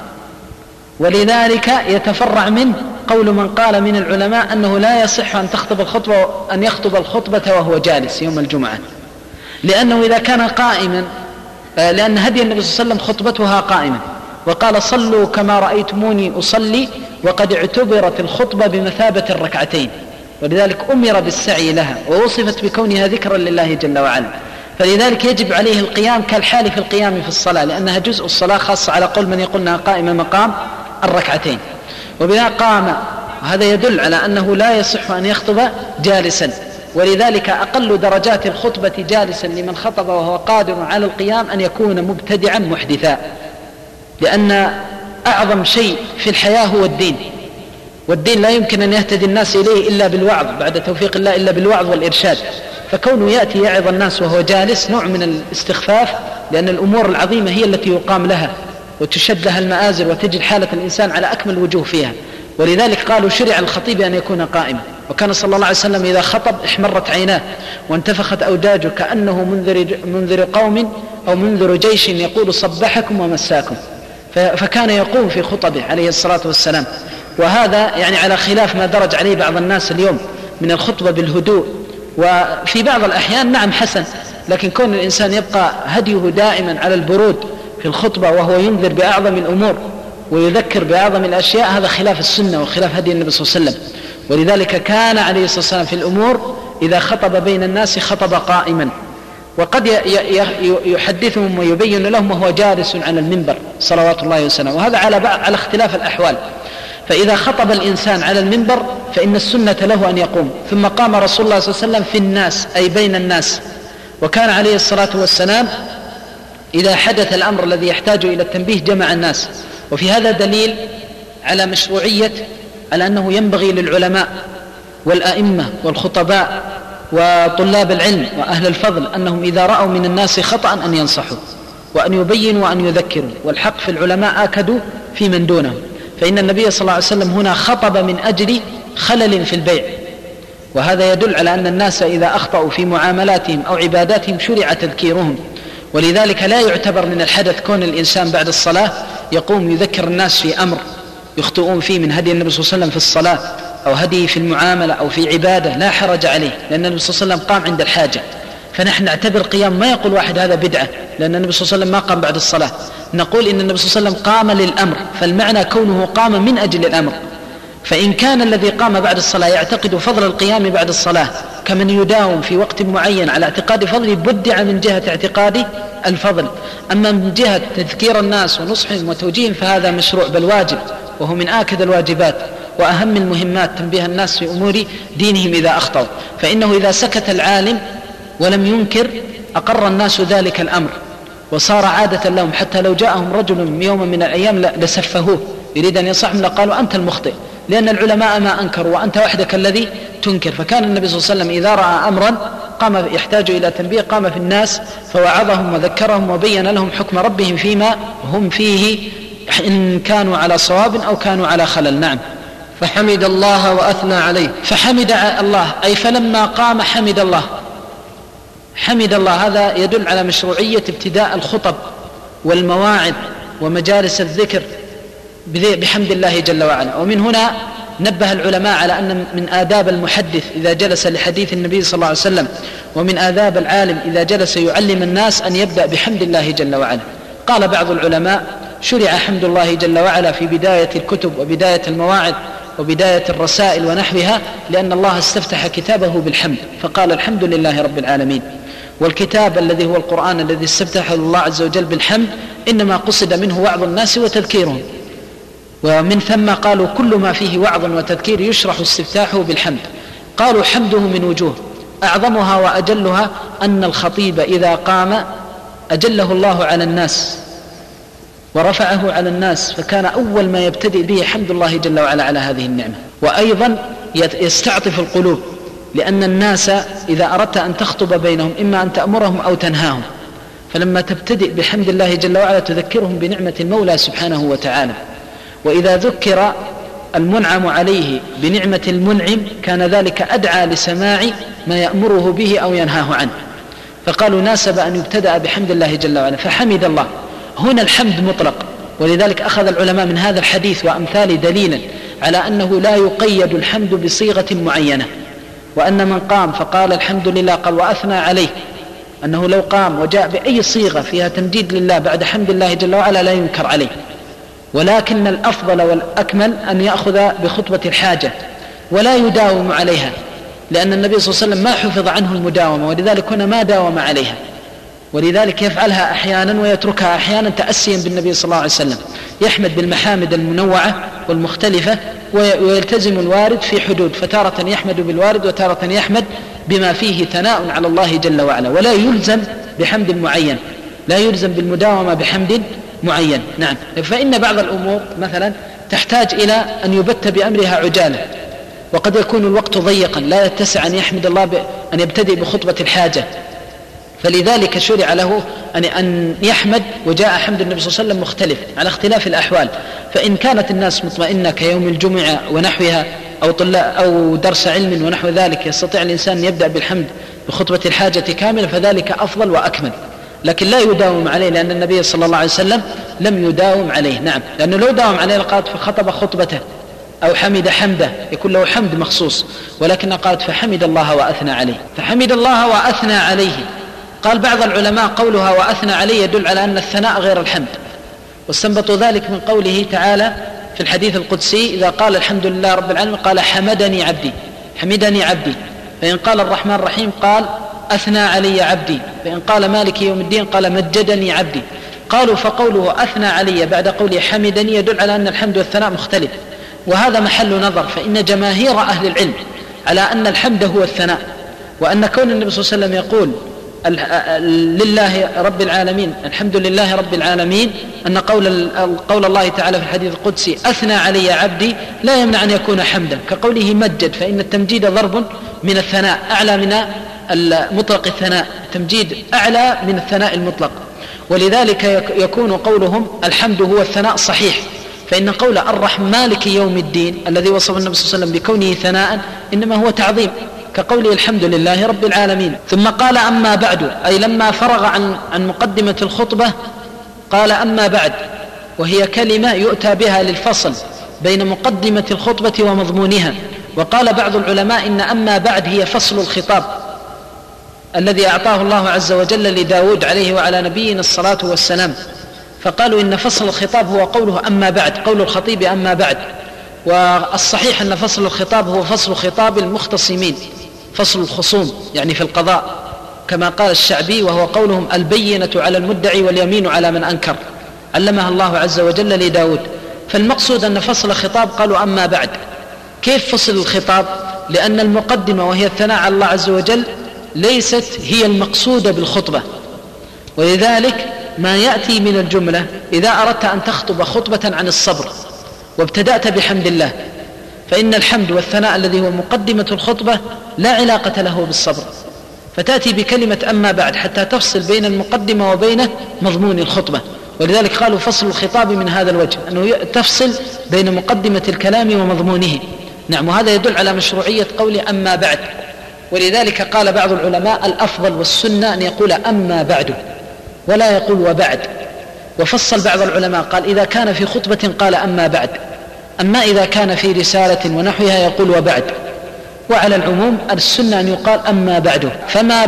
Speaker 1: ولذلك يتفرع منه قول من قال من العلماء أنه لا يصح أن يخطب الخطبة وهو جالس يوم الجمعة، لأنه إذا كان قائما، لأن هدي النبي صلى الله عليه وسلم خطبتها قائما، وقال صلوا كما رأيتموني أصلي، وقد اعتبرت الخطبة بمثابة الركعتين، ولذلك أمر بالسعي لها ووصفت بكونها ذكرا لله جل وعلا، فلذلك يجب عليه القيام كالحال في القيام في الصلاة، لأنها جزء الصلاة، خاصة على قول من يقولنا قائما مقام الركعتين. وبذا قام، وهذا يدل على أنه لا يصح أن يخطب جالسا، ولذلك أقل درجات الخطبة جالسا لمن خطب وهو قادر على القيام أن يكون مبتدعا محدثا، لأن أعظم شيء في الحياة هو الدين، والدين لا يمكن أن يهتدي الناس إليه إلا بالوعظ بعد توفيق الله، إلا بالوعظ والإرشاد. فكونه يأتي يعظ الناس وهو جالس نوع من الاستخفاف، لأن الأمور العظيمة هي التي يقام لها وتشد لها المآزر وتجد حالة الإنسان على أكمل وجوه فيها، ولذلك قالوا شرع الخطيب أن يكون قائما. وكان صلى الله عليه وسلم إذا خطب احمرت عيناه وانتفخت أوداجه كأنه منذر قوم أو منذر جيش يقول صبحكم ومساكم، فكان يقوم في خطبه عليه الصلاة والسلام. وهذا يعني على خلاف ما درج عليه بعض الناس اليوم من الخطبة بالهدوء، وفي بعض الأحيان نعم حسن، لكن كون الإنسان يبقى هديه دائما على البرود في الخطبة وهو ينذر بأعظم الأمور ويذكر بأعظم الأشياء، هذا خلاف السنة وخلاف هدي النبي صلى الله عليه وسلم. ولذلك كان عليه الصلاة والسلام في الأمور إذا خطب بين الناس خطب قائما، وقد يحدثهم ويبين لهم وهو جالس على المنبر صلوات الله وسلامه، وهذا على اختلاف الأحوال. فإذا خطب الإنسان على المنبر فإن السنة له أن يقوم. ثم قام رسول الله صلى الله عليه وسلم في الناس أي بين الناس، وكان عليه الصلاة والسلام إذا حدث الأمر الذي يحتاج إلى التنبيه جمع الناس. وفي هذا دليل على مشروعية، على أنه ينبغي للعلماء والأئمة والخطباء وطلاب العلم وأهل الفضل أنهم إذا رأوا من الناس خطأ أن ينصحوا وأن يبينوا وأن يذكروا، والحق في العلماء آكدوا في من دونهم. فإن النبي صلى الله عليه وسلم هنا خطب من أجل خلل في البيع، وهذا يدل على أن الناس إذا أخطأوا في معاملاتهم أو عباداتهم شرع تذكيرهم. ولذلك لا يعتبر من الحدث كون الإنسان بعد الصلاة يقوم يذكر الناس في أمر يخطئون فيه من هدي النبي صلى الله عليه وسلم في الصلاة أو هدي في المعاملة أو في عبادة، لا حرج عليه، لأن النبي صلى الله عليه وسلم قام عند الحاجة. فنحن نعتبر قيام، ما يقول واحد هذا بدعة لأن النبي صلى الله عليه وسلم ما قام بعد الصلاة، نقول إن النبي صلى الله عليه وسلم قام للأمر، فالمعنى كونه قام من أجل الأمر. فإن كان الذي قام بعد الصلاة يعتقد فضل القيام بعد الصلاة كمن يداوم في وقت معين على اعتقاد فضله، بدع من جهة اعتقاد الفضل. أما من جهة تذكير الناس ونصحهم وتوجيههم فهذا مشروع بل واجب، وهو من آكد الواجبات وأهم المهمات تنبيه الناس في أمور دينهم إذا أخطأوا. فإنه إذا سكت العالم ولم ينكر أقر الناس ذلك الأمر وصار عادة لهم، حتى لو جاءهم رجل يوم من الأيام لسفهوه يريد أن ينصحهم لقالوا أنت المخطئ، لأن العلماء ما أنكروا وأنت وحدك الذي تنكر. فكان النبي صلى الله عليه وسلم إذا رأى أمرا قام يحتاج إلى تنبيه قام في الناس فوعظهم وذكرهم وبين لهم حكم ربهم فيما هم فيه، إن كانوا على صواب أو كانوا على خلل. نعم.
Speaker 2: فحمد الله وأثنى عليه.
Speaker 1: فحمد الله أي فلما قام حمد الله. حمد الله هذا يدل على مشروعية ابتداء الخطب والمواعظ ومجالس الذكر بحمد الله جل وعلا. ومن هنا نبه العلماء على أن من آداب المحدث إذا جلس لحديث النبي صلى الله عليه وسلم، ومن آداب العالم إذا جلس يعلم الناس أن يبدأ بحمد الله جل وعلا. قال بعض العلماء شرع حمد الله جل وعلا في بداية الكتب وبداية المواعظ وبداية الرسائل ونحوها، لأن الله استفتح كتابه بالحمد فقال الحمد لله رب العالمين. والكتاب الذي هو القرآن الذي استفتحه الله عز وجل بالحمد إنما قصد منه وعظ الناس وتذكيرهم، ومن ثم قالوا كل ما فيه وعظ وتذكير يشرح استفتاحه بالحمد. قالوا حمده من وجوه، أعظمها وأجلها أن الخطيب إذا قام أجله الله على الناس ورفعه على الناس، فكان أول ما يبتدئ به حمد الله جل وعلا على هذه النعمة. وأيضا يستعطف القلوب، لأن الناس إذا أردت أن تخطب بينهم إما أن تأمرهم أو تنهاهم، فلما تبتدئ بحمد الله جل وعلا تذكرهم بنعمة المولى سبحانه وتعالى. وإذا ذكر المنعم عليه بنعمة المنعم كان ذلك أدعى لسماع ما يأمره به أو ينهاه عنه، فقالوا ناسب أن يبتدأ بحمد الله جل وعلا. فحمد الله هنا الحمد مطلق، ولذلك أخذ العلماء من هذا الحديث وأمثال دليلا على أنه لا يقيد الحمد بصيغة معينة، وأن من قام فقال الحمد لله قال وأثنى عليه، أنه لو قام وجاء بأي صيغة فيها تمجيد لله بعد حمد الله جل وعلا لا ينكر عليه. ولكن الأفضل والأكمل أن يأخذ بخطبة الحاجة ولا يداوم عليها، لأن النبي صلى الله عليه وسلم ما حفظ عنه المداومة، ولذلك هنا ما داوم عليها، ولذلك يفعلها أحيانا ويتركها أحيانا تأسيا بالنبي صلى الله عليه وسلم. يحمد بالمحامد المنوعة والمختلفة ويلتزم الوارد في حدود، فتارة يحمد بالوارد وتارة يحمد بما فيه ثناء على الله جل وعلا، ولا يلزم بحمد معين، لا يلزم بالمداومة بحمد معين. نعم. فإن بعض الأمور مثلا تحتاج إلى أن يبت بأمرها عجالة، وقد يكون الوقت ضيقا لا يتسع أن يحمد الله أن يبتدئ بخطبة الحاجة، فلذلك شرع له أن يحمد. وجاء حمد النبي صلى الله عليه وسلم مختلف على اختلاف الأحوال، فإن كانت الناس مطمئنة كيوم الجمعة ونحوها أو درس علم ونحو ذلك يستطيع الإنسان أن يبدأ بالحمد بخطبة الحاجة كاملة، فذلك أفضل وأكمل، لكن لا يداوم عليه، لأن النبي صلى الله عليه وسلم لم يداوم عليه. نعم. لأنه لو داوم عليه لقالت فخطب خطبته أو حمد حمده يكون له حمد مخصوص، ولكن قالت فحمد الله وأثنى عليه. فحمد الله وأثنى عليه. قال بعض العلماء قولها وأثنى عليه يدل على أن الثناء غير الحمد، واستنبطوا ذلك من قوله تعالى في الحديث القدسي إذا قال الحمد لله رب العالمين قال حمدني عبدي، حمدني عبدي. فإن قال الرحمن الرحيم قال أثنى علي عبدي، فإن قال مالك يوم الدين قال مجدني عبدي. قالوا فقوله أثنى علي بعد قوله حمدني يدل على أن الحمد والثناء مختلف، وهذا محل نظر، فإن جماهير أهل العلم على أن الحمد هو الثناء، وأن كون النبي صلى الله عليه وسلم يقول لله رب العالمين الحمد لله رب العالمين، أن قول الله تعالى في الحديث القدسي أثنى علي عبدي لا يمنع أن يكون حمدا، كقوله مجد، فإن التمجيد ضرب من الثناء أعلى من مطلق الثناء، التمجيد أعلى من الثناء المطلق، ولذلك يكون قولهم الحمد هو الثناء صحيح، فإن قول الرحمن مالك يوم الدين الذي وصف النبي صلى الله عليه وسلم بكونه ثناء إنما هو تعظيم، كقوله الحمد لله رب العالمين. ثم قال أما بعد، أي لما فرغ عن مقدمة الخطبة قال أما بعد، وهي كلمة يؤتى بها للفصل بين مقدمة الخطبة ومضمونها. وقال بعض العلماء إن أما بعد هي فصل الخطاب الذي أعطاه الله عز وجل لداود عليه وعلى نبينا الصلاة والسلام، فقالوا إن فصل الخطاب هو قوله أما بعد، قول الخطيب أما بعد. والصحيح أن فصل الخطاب هو فصل خطاب المختصمين، فصل الخصوم يعني في القضاء، كما قال الشعبي وهو قولهم البينة على المدعي واليمين على من أنكر، علمها الله عز وجل لداود. فالمقصود أن فصل خطاب قالوا أما بعد. كيف فصل الخطاب؟ لأن المقدمة وهي الثناء على الله عز وجل ليست هي المقصودة بالخطبة، ولذلك ما يأتي من الجملة إذا أردت أن تخطب خطبة عن الصبر وابتدأت بحمد الله، فإن الحمد والثناء الذي هو مقدمة الخطبة لا علاقة له بالصبر، فتأتي بكلمة أما بعد حتى تفصل بين المقدمة وبين مضمون الخطبة. ولذلك قالوا فصل الخطاب من هذا الوجه، أنه تفصل بين مقدمة الكلام ومضمونه. نعم، وهذا يدل على مشروعية قول أما بعد. ولذلك قال بعض العلماء الأفضل والسنة أن يقول أما بعد ولا يقول وبعد. وفصل بعض العلماء قال إذا كان في خطبة قال أما بعد، أما إذا كان في رسالة ونحوها يقول وبعد. وعلى العموم السنة أن يقال أما بعد. فما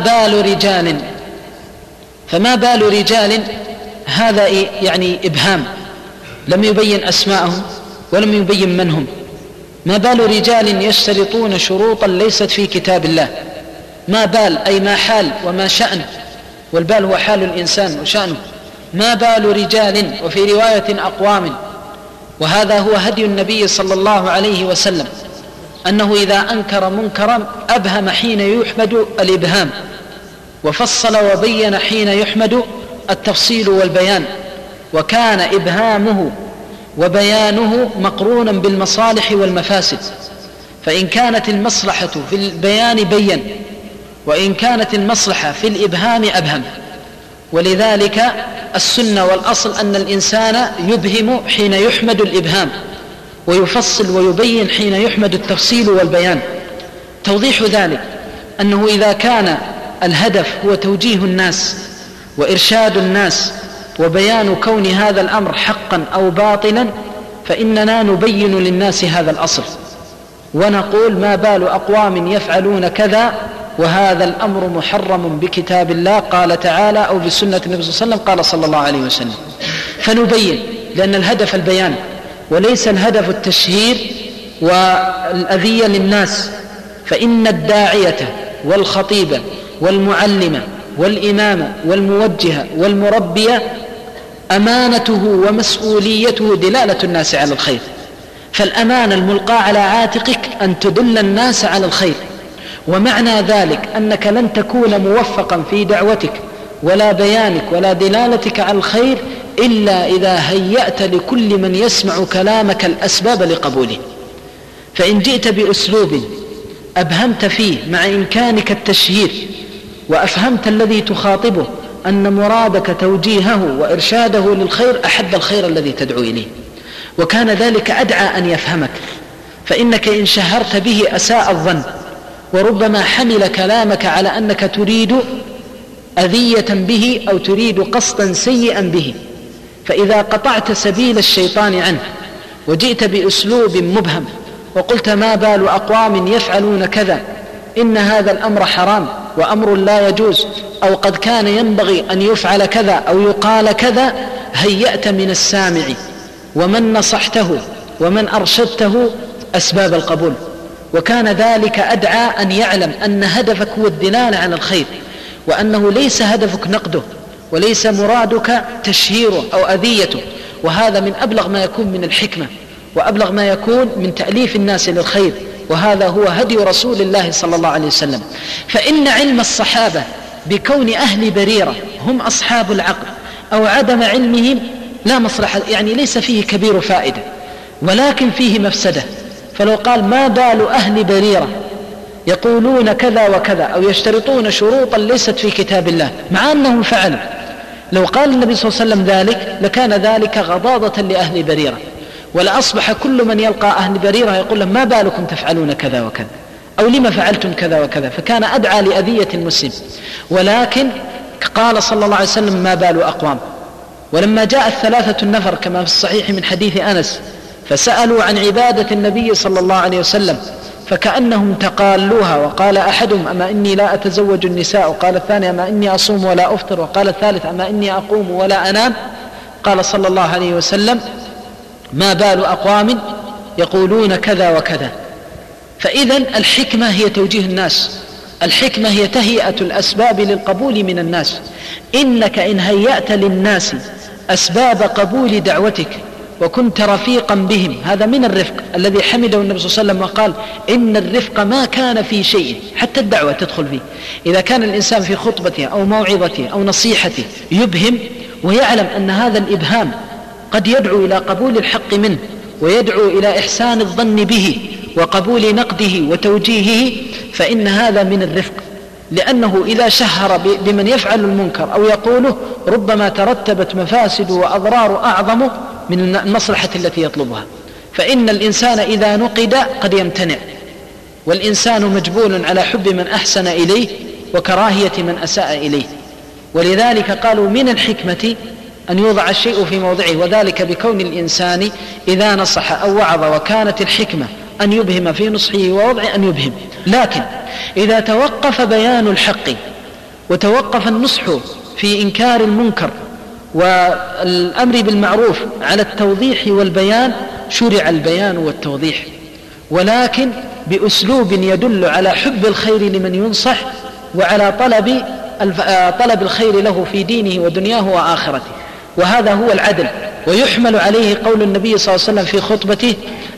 Speaker 1: بال رجال هذا يعني إبهام، لم يبين أسماءهم ولم يبين من هم. ما بال رجال يشترطون شروطا ليست في كتاب الله. ما بال أي ما حال وما شأن، والبال هو حال الإنسان وشأنه. ما بال رجال، وفي رواية أقوام، وهذا هو هدي النبي صلى الله عليه وسلم، أنه إذا أنكر منكرا أبهم حين يحمد الإبهام، وفصل وبين حين يحمد التفصيل والبيان، وكان إبهامه وبيانه مقرونا بالمصالح والمفاسد، فإن كانت المصلحة في البيان بين، وإن كانت المصلحة في الإبهام أبهم. ولذلك السنة والأصل أن الإنسان يبهم حين يحمد الإبهام، ويفصل ويبين حين يحمد التفصيل والبيان. توضيح ذلك أنه إذا كان الهدف هو توجيه الناس وإرشاد الناس وبيان كون هذا الأمر حقا أو باطلا، فإننا نبين للناس هذا الأصل ونقول ما بال أقوام يفعلون كذا وهذا الأمر محرم بكتاب الله قال تعالى أو بسنة النبي صلى الله عليه وسلم قال صلى الله عليه وسلم. فنبين، لأن الهدف البيان وليس الهدف التشهير والأذية للناس. فإن الداعية والخطيب والمعلم والإمام والموجه والمربي أمانته ومسؤوليته دلالة الناس على الخير، فالأمانة الملقاة على عاتقك أن تدل الناس على الخير. ومعنى ذلك أنك لن تكون موفقا في دعوتك ولا بيانك ولا دلالتك على الخير إلا إذا هيأت لكل من يسمع كلامك الأسباب لقبوله. فإن جئت بأسلوب أبهمت فيه مع إمكانك التشهير وأفهمت الذي تخاطبه أن مرادك توجيهه وإرشاده للخير، أحب الخير الذي تدعو إليه، وكان ذلك أدعى أن يفهمك. فإنك إن شهرت به أساء الظن، وربما حمل كلامك على أنك تريد أذية به أو تريد قصدا سيئا به. فإذا قطعت سبيل الشيطان عنه وجئت بأسلوب مبهم وقلت ما بال أقوام يفعلون كذا، إن هذا الأمر حرام وأمر لا يجوز، أو قد كان ينبغي أن يفعل كذا أو يقال كذا، هيأت من السامع ومن نصحته ومن أرشدته أسباب القبول. وكان ذلك أدعى أن يعلم أن هدفك هو الدلالة على الخير، وأنه ليس هدفك نقده وليس مرادك تشهيره أو أذيته. وهذا من أبلغ ما يكون من الحكمة وأبلغ ما يكون من تأليف الناس للخير، وهذا هو هدي رسول الله صلى الله عليه وسلم. فإن علم الصحابة بكون أهل بريرة هم أصحاب العقل أو عدم علمهم لا مصلحة، يعني ليس فيه كبير فائدة ولكن فيه مفسدة. فلو قال ما بال أهل بريرة يقولون كذا وكذا أو يشترطون شروطا ليست في كتاب الله مع أنهم فعلوا، لو قال النبي صلى الله عليه وسلم ذلك لكان ذلك غضاضة لأهل بريرة، ولأصبح كل من يلقى أهل بريرة يقول لهم ما بالكم تفعلون كذا وكذا أو لما فعلتم كذا وكذا، فكان أدعى لأذية المسلم. ولكن قال صلى الله عليه وسلم ما بال أقوام. ولما جاء الثلاثة النفر كما في الصحيح من حديث أنس فسألوا عن عبادة النبي صلى الله عليه وسلم فكأنهم تقالوها، وقال أحدهم أما إني لا أتزوج النساء، وقال الثاني أما إني أصوم ولا أفطر، وقال الثالث أما إني أقوم ولا أنام. قال صلى الله عليه وسلم ما بال أقوام يقولون كذا وكذا. فإذا الحكمة هي توجيه الناس، الحكمة هي تهيئة الأسباب للقبول من الناس. إنك إن هيأت للناس أسباب قبول دعوتك وكنت رفيقا بهم، هذا من الرفق الذي حمده النبي صلى الله عليه وسلم وقال إن الرفق ما كان في شيء حتى الدعوة تدخل فيه. إذا كان الإنسان في خطبته أو موعظته أو نصيحته يبهم ويعلم أن هذا الإبهام قد يدعو إلى قبول الحق منه ويدعو إلى إحسان الظن به وقبول نقده وتوجيهه، فإن هذا من الرفق، لأنه إذا شهر بمن يفعل المنكر أو يقوله ربما ترتبت مفاسد وأضرار أعظم من المصلحة التي يطلبها. فإن الإنسان إذا نقد قد يمتنع، والإنسان مجبول على حب من أحسن إليه وكراهية من أساء إليه. ولذلك قالوا من الحكمة أن يوضع الشيء في موضعه، وذلك بكون الإنسان إذا نصح أو وعظ وكانت الحكمة أن يبهم في نصحه ووضعه أن يبهم. لكن إذا توقف بيان الحق وتوقف النصح في إنكار المنكر والأمر بالمعروف على التوضيح والبيان شرع البيان والتوضيح، ولكن بأسلوب يدل على حب الخير لمن ينصح وعلى طلب الخير له في دينه ودنياه وآخرته، وهذا هو العدل. ويحمل عليه قول النبي صلى الله عليه وسلم في خطبته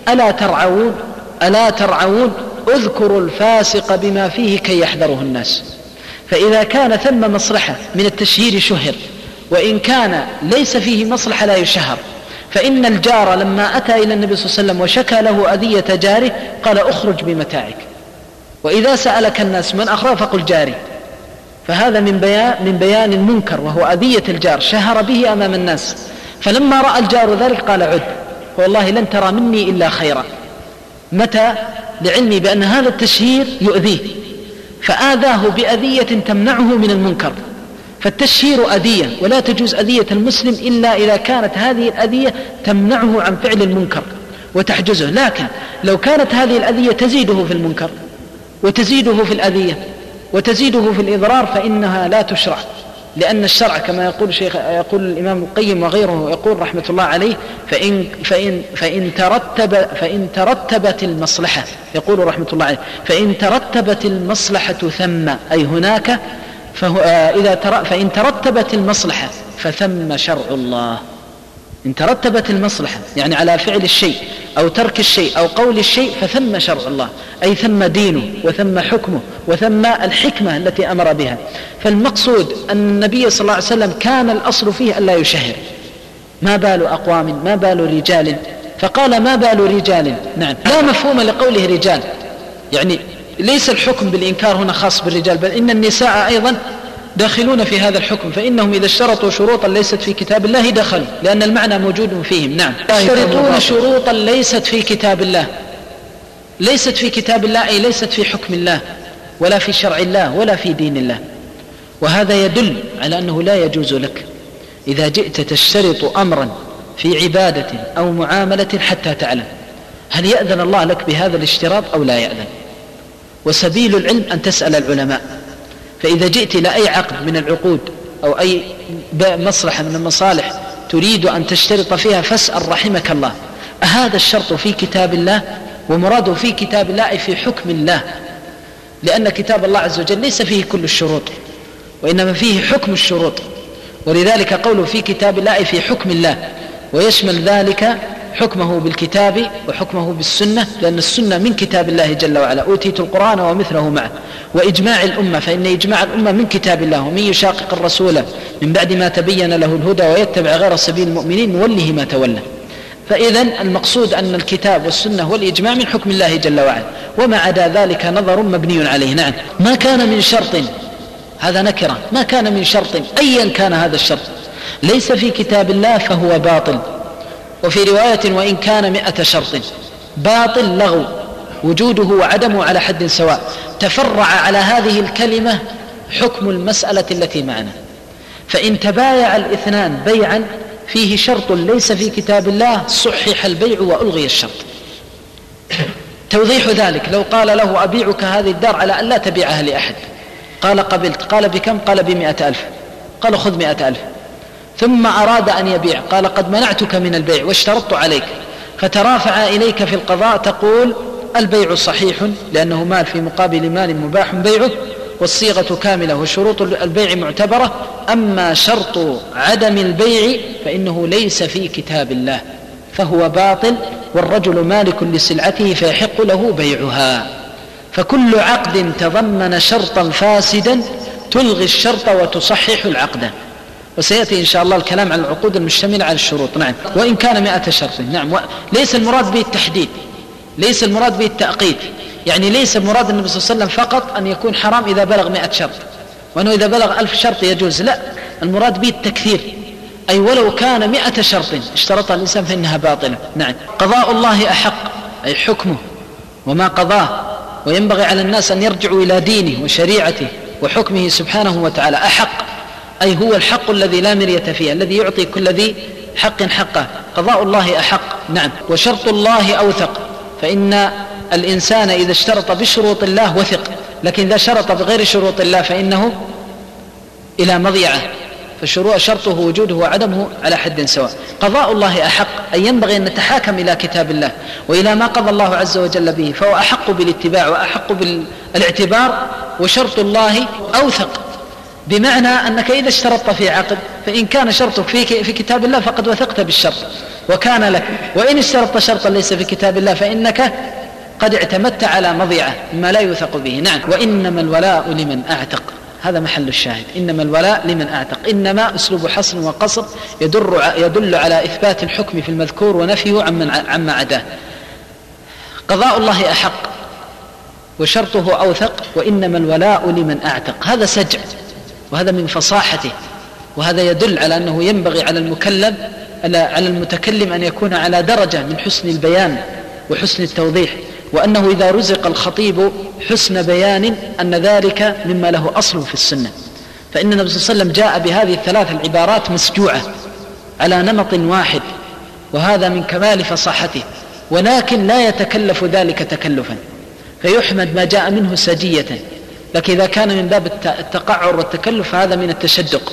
Speaker 1: ألا ترعون اذكروا الفاسق بما فيه كي يحذره الناس. فإذا كان ثم مصلحة من التشهير شهر، وإن كان ليس فيه مصلحة لا يشهر. فإن الجار لما أتى إلى النبي صلى الله عليه وسلم وشكى له أذية جاره قال اخرج بمتاعك، وإذا سألك الناس من أخرج فقل جاري. فهذا من بيان المنكر وهو أذية الجار، شهر به أمام الناس. فلما رأى الجار ذلك قال عد، والله لن ترى مني إلا خيرا. متى؟ لعلمي بأن هذا التشهير يؤذيه، فآذاه بأذية تمنعه من المنكر. فالتشهير أذية، ولا تجوز أذية المسلم إلا إذا كانت هذه الأذية تمنعه عن فعل المنكر وتحجزه. لكن لو كانت هذه الأذية تزيده في المنكر وتزيده في الأذية وتزيده في الإضرار فإنها لا تشرع، لأن الشرع كما يقول الإمام القيم وغيره يقول رحمة الله عليه فإن ترتبت المصلحة، يقول رحمة الله عليه فإن ترتبت المصلحة ثم أي هناك، فإن ترتبت المصلحة فثم شرع الله. إن ترتبت المصلحة يعني على فعل الشيء أو ترك الشيء أو قول الشيء فثم شرع الله، أي ثم دينه وثم حكمه وثم الحكمة التي أمر بها. فالمقصود أن النبي صلى الله عليه وسلم كان الأصل فيه ألا يشهر. ما بال أقوام، ما بال رجال، فقال ما بال رجال. نعم، لا مفهوم لقوله رجال، يعني ليس الحكم بالإنكار هنا خاص بالرجال، بل إن النساء أيضا داخلون في هذا الحكم، فإنهم إذا اشترطوا شروطا ليست في كتاب الله دخلوا، لأن المعنى موجود فيهم. نعم، يشترطون شروطا ليست في كتاب الله، ليست في كتاب الله أي ليست في حكم الله ولا في شرع الله ولا في دين الله. وهذا يدل على أنه لا يجوز لك إذا جئت تشترط أمرا في عبادة أو معاملة حتى تعلم هل يأذن الله لك بهذا الاشتراط أو لا يأذن. وسبيل العلم أن تسأل العلماء. فإذا جئت إلى أي عقد من العقود أو أي مصلحة من المصالح تريد أن تشترط فيها فاسأل رحمك الله أهذا الشرط في كتاب الله؟ ومراده في كتاب الله أي في حكم الله، لأن كتاب الله عز وجل ليس فيه كل الشروط، وإنما فيه حكم الشروط. ولذلك قوله في كتاب الله أي في حكم الله، ويشمل ذلك حكمه بالكتاب وحكمه بالسنة، لأن السنة من كتاب الله جل وعلا. أوتيت القرآن ومثله معه، وإجماع الأمة، فإن إجماع الأمة من كتاب الله. ومن يشاقق الرسول من بعد ما تبين له الهدى ويتبع غير سبيل المؤمنين نوله ما تولى. فإذا المقصود أن الكتاب والسنة والإجماع من حكم الله جل وعلا، وما عدا ذلك نظر مبني عليه. نعم. ما كان من شرط، هذا نكرة، ما كان من شرط أيا كان هذا الشرط ليس في كتاب الله فهو باطل. وفي رواية وإن كان 100 شرط، باطل لغو، وجوده وعدمه على حد سواء. تفرع على هذه الكلمة حكم المسألة التي معنا. فإن تبايع الاثنان بيعا فيه شرط ليس في كتاب الله صحح البيع وألغي الشرط. توضيح ذلك لو قال له أبيعك هذه الدار على أن لا تبيعها لأحد، قال قبلت، قال بكم؟ قال ب100,000، قال خذ 100,000. ثم أراد أن يبيع، قال قد منعتك من البيع واشترطت عليك، فترافع إليك في القضاء، تقول البيع صحيح لأنه مال في مقابل مال مباح بيعه، والصيغة كاملة وشروط البيع معتبرة. أما شرط عدم البيع فإنه ليس في كتاب الله فهو باطل، والرجل مالك لسلعته فيحق له بيعها. فكل عقد تضمن شرطا فاسدا تلغي الشرط وتصحح العقد. وسيأتي إن شاء الله الكلام عن العقود المشتملة على الشروط. نعم. وإن كان 100 شرط. نعم. ليس المراد به التحديد، ليس المراد به التأقيد، يعني ليس مراد النبي صلى الله عليه وسلم فقط أن يكون حرام إذا بلغ 100 شرط، وأنه إذا بلغ 1000 شرط يجوز، لا، المراد به التكثير، أي ولو كان 100 شرط اشترطها الإنسان فإنها باطلة. نعم. قضاء الله أحق، أي حكمه وما قضاه، وينبغي على الناس أن يرجعوا إلى دينه وشريعته وحكمه سبحانه وتعالى. أحق أي هو الحق الذي لا مرية فيه، الذي يعطي كل ذي حق حقه. قضاء الله أحق. نعم. وشرط الله أوثق، فإن الإنسان إذا اشترط بشروط الله وثق، لكن إذا شرط بغير شروط الله فإنه إلى مضيعة، فشرطه وجوده وعدمه على حد سواء. قضاء الله أحق أي ينبغي أن نتحاكم إلى كتاب الله وإلى ما قضى الله عز وجل به، فهو أحق بالاتباع وأحق بالاعتبار. وشرط الله أوثق، بمعنى أنك إذا اشترطت في عقد فإن كان شرطك في كتاب الله فقد وثقت بالشرط وكان لك، وإن اشترطت شرطا ليس في كتاب الله فإنك قد اعتمدت على مضيعة مما لا يوثق به. نعم. وإنما الولاء لمن أعتق، هذا محل الشاهد. إنما الولاء لمن أعتق، إنما أسلوب حصر وقصر يدل على إثبات الحكم في المذكور ونفيه عما عداه. قضاء الله أحق وشرطه أوثق، وإنما الولاء لمن أعتق، هذا سجع، وهذا من فصاحته، وهذا يدل على أنه ينبغي على المتكلم أن يكون على درجة من حسن البيان وحسن التوضيح، وأنه إذا رزق الخطيب حسن بيان أن ذلك مما له أصل في السنة. فإن النبي صلى الله عليه وسلم جاء بهذه الثلاث العبارات مسجوعة على نمط واحد، وهذا من كمال فصاحته، ولكن لا يتكلف ذلك تكلفا، فيحمد ما جاء منه سجية. لكن إذا كان من باب التقعر والتكلف فهذا من التشدق.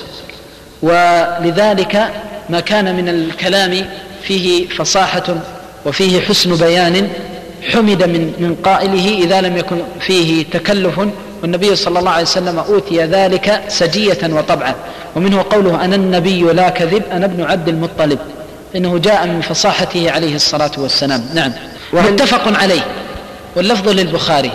Speaker 1: ولذلك ما كان من الكلام فيه فصاحة وفيه حسن بيان حمد من قائله إذا لم يكن فيه تكلف، والنبي صلى الله عليه وسلم أوتي ذلك سجية وطبعا. ومنه قوله أنا النبي لا كذب أنا ابن عبد المطلب، إنه جاء من فصاحته عليه الصلاة والسلام. نعم. ومتفق عليه، واللفظ للبخاري،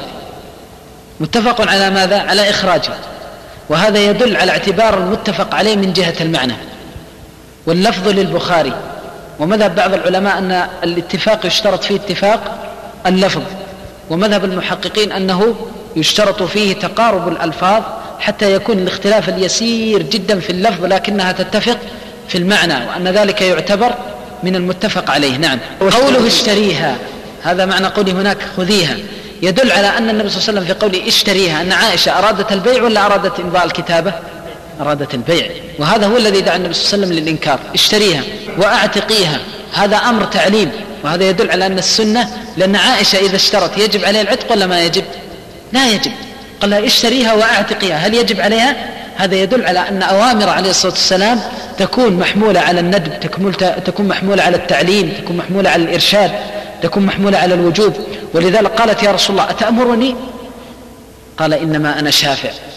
Speaker 1: متفق على ماذا؟ على إخراجه، وهذا يدل على اعتبار المتفق عليه من جهة المعنى. واللفظ للبخاري، ومذهب بعض العلماء أن الاتفاق يشترط فيه اتفاق اللفظ، ومذهب المحققين أنه يشترط فيه تقارب الألفاظ حتى يكون الاختلاف اليسير جدا في اللفظ لكنها تتفق في المعنى، وأن ذلك يعتبر من المتفق عليه. نعم. قوله اشتريها، هذا معنى قوله هناك خذيها، يدل على أن النبي صلى الله عليه وسلم في قوله اشتريها أن عائشة أرادت البيع ولا أرادت إمضاء الكتابة؟ أرادت البيع، وهذا هو الذي دعا النبي صلى الله عليه وسلم للإنكار. اشتريها وأعتقيها، هذا أمر تعليم، وهذا يدل على أن السنة، لأن عائشة إذا اشترت يجب عليها العتق ولا ما يجب؟ لا يجب. قال لها اشتريها وأعتقيها، هل يجب عليها؟ هذا يدل على أن أوامر عليه الصلاة والسلام تكون محمولة على الندب، تكون محمولة على التعليم، تكون محمولة على الإرشاد، تكون محمولة على الوجوب. ولذلك قالت يا رسول الله أتأمرني؟ قال إنما أنا شافع،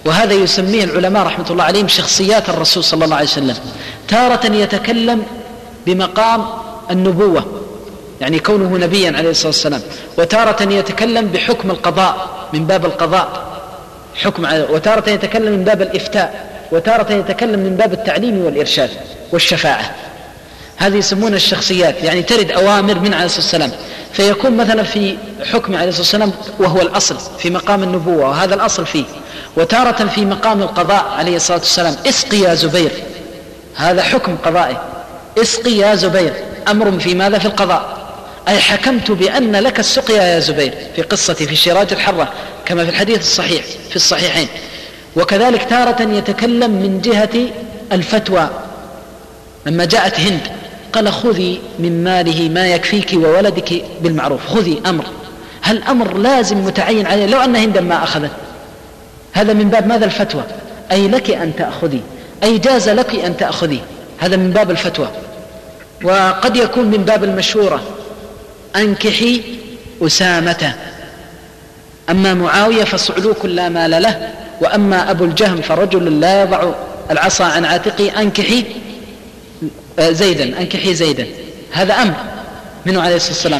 Speaker 1: وهذا يسميه العلماء رحمة الله عليهم شخصيات الرسول صلى الله عليه وسلم. تارة يتكلم بمقام النبوة يعني كونه نبيا عليه الصلاة والسلام، وتارة يتكلم بحكم القضاء من باب القضاء حكم، وتارة يتكلم من باب الإفتاء، وتارة يتكلم من باب التعليم والإرشاد والشفاعة. هذه يسمون الشخصيات، يعني ترد أوامر من عليه الصلاة والسلام، فيكون مثلا في حكم عليه الصلاة والسلام وهو الأصل في مقام النبوة وهذا الأصل فيه، وتارة في مقام القضاء عليه الصلاة والسلام، اسقي يا زبير، هذا حكم قضائي، اسقي يا زبير، أمر في ماذا؟ في القضاء، أي حكمت بأن لك السقيا يا زبير في قصة في شراج الحرة كما في الحديث الصحيح في الصحيحين. وكذلك تارة يتكلم من جهة الفتوى، لما جاءت هند قال خذي من ماله ما يكفيك وولدك بالمعروف، خذي أمر، هل أمر لازم متعين عليه؟ لو أن هندا ما أخذت، هذا من باب ماذا؟ الفتوى، أي لك أن تأخذي، أي جاز لك أن تأخذي، هذا من باب الفتوى. وقد يكون من باب المشورة، أنكحي أسامة، أما معاوية فصعلوك لا مال له، وأما أبو الجهم فرجل لا يضع العصا عن عاتقه، أنكحي زيدا، أنكحي زيدا، هذا أمر منه عليه الصلاة والسلام.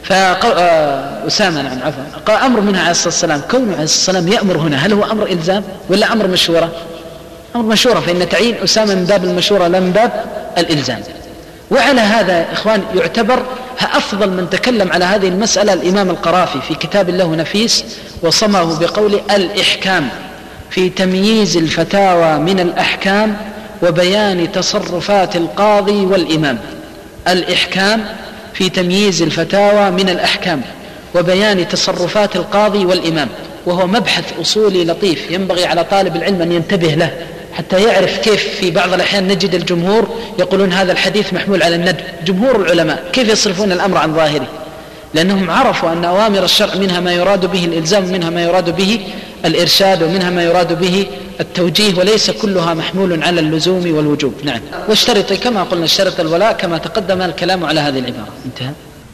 Speaker 1: أسامة نعم عفوا، أمر منها عليه الصلاة والسلام، كونه عليه الصلاة والسلام يأمر هنا هل هو أمر إلزام ولا أمر مشورة؟ أمر مشورة، فإن تعيين أسامة من باب المشورة لا من باب الإلزام. وعلى هذا إخوان يعتبر أفضل من تكلم على هذه المسألة الإمام القرافي في كتاب له نفيس، وصمه بقول الإحكام في تمييز الفتاوى من الأحكام وبيان تصرفات القاضي والإمام. الإحكام في تمييز الفتاوى من الأحكام وبيان تصرفات القاضي والإمام، وهو مبحث أصولي لطيف ينبغي على طالب العلم أن ينتبه له حتى يعرف كيف في بعض الأحيان نجد الجمهور يقولون هذا الحديث محمول على الندب. جمهور العلماء كيف يصرفون الأمر عن ظاهره؟ لأنهم عرفوا أن أوامر الشرع منها ما يراد به الإلزام، ومنها ما يراد به الإرشاد، ومنها ما يراد به التوجيه، وليس كلها محمول على اللزوم والوجوب. نعم. واشترط كما قلنا اشترط الولاء كما تقدم الكلام على هذه العبارة. انتهى.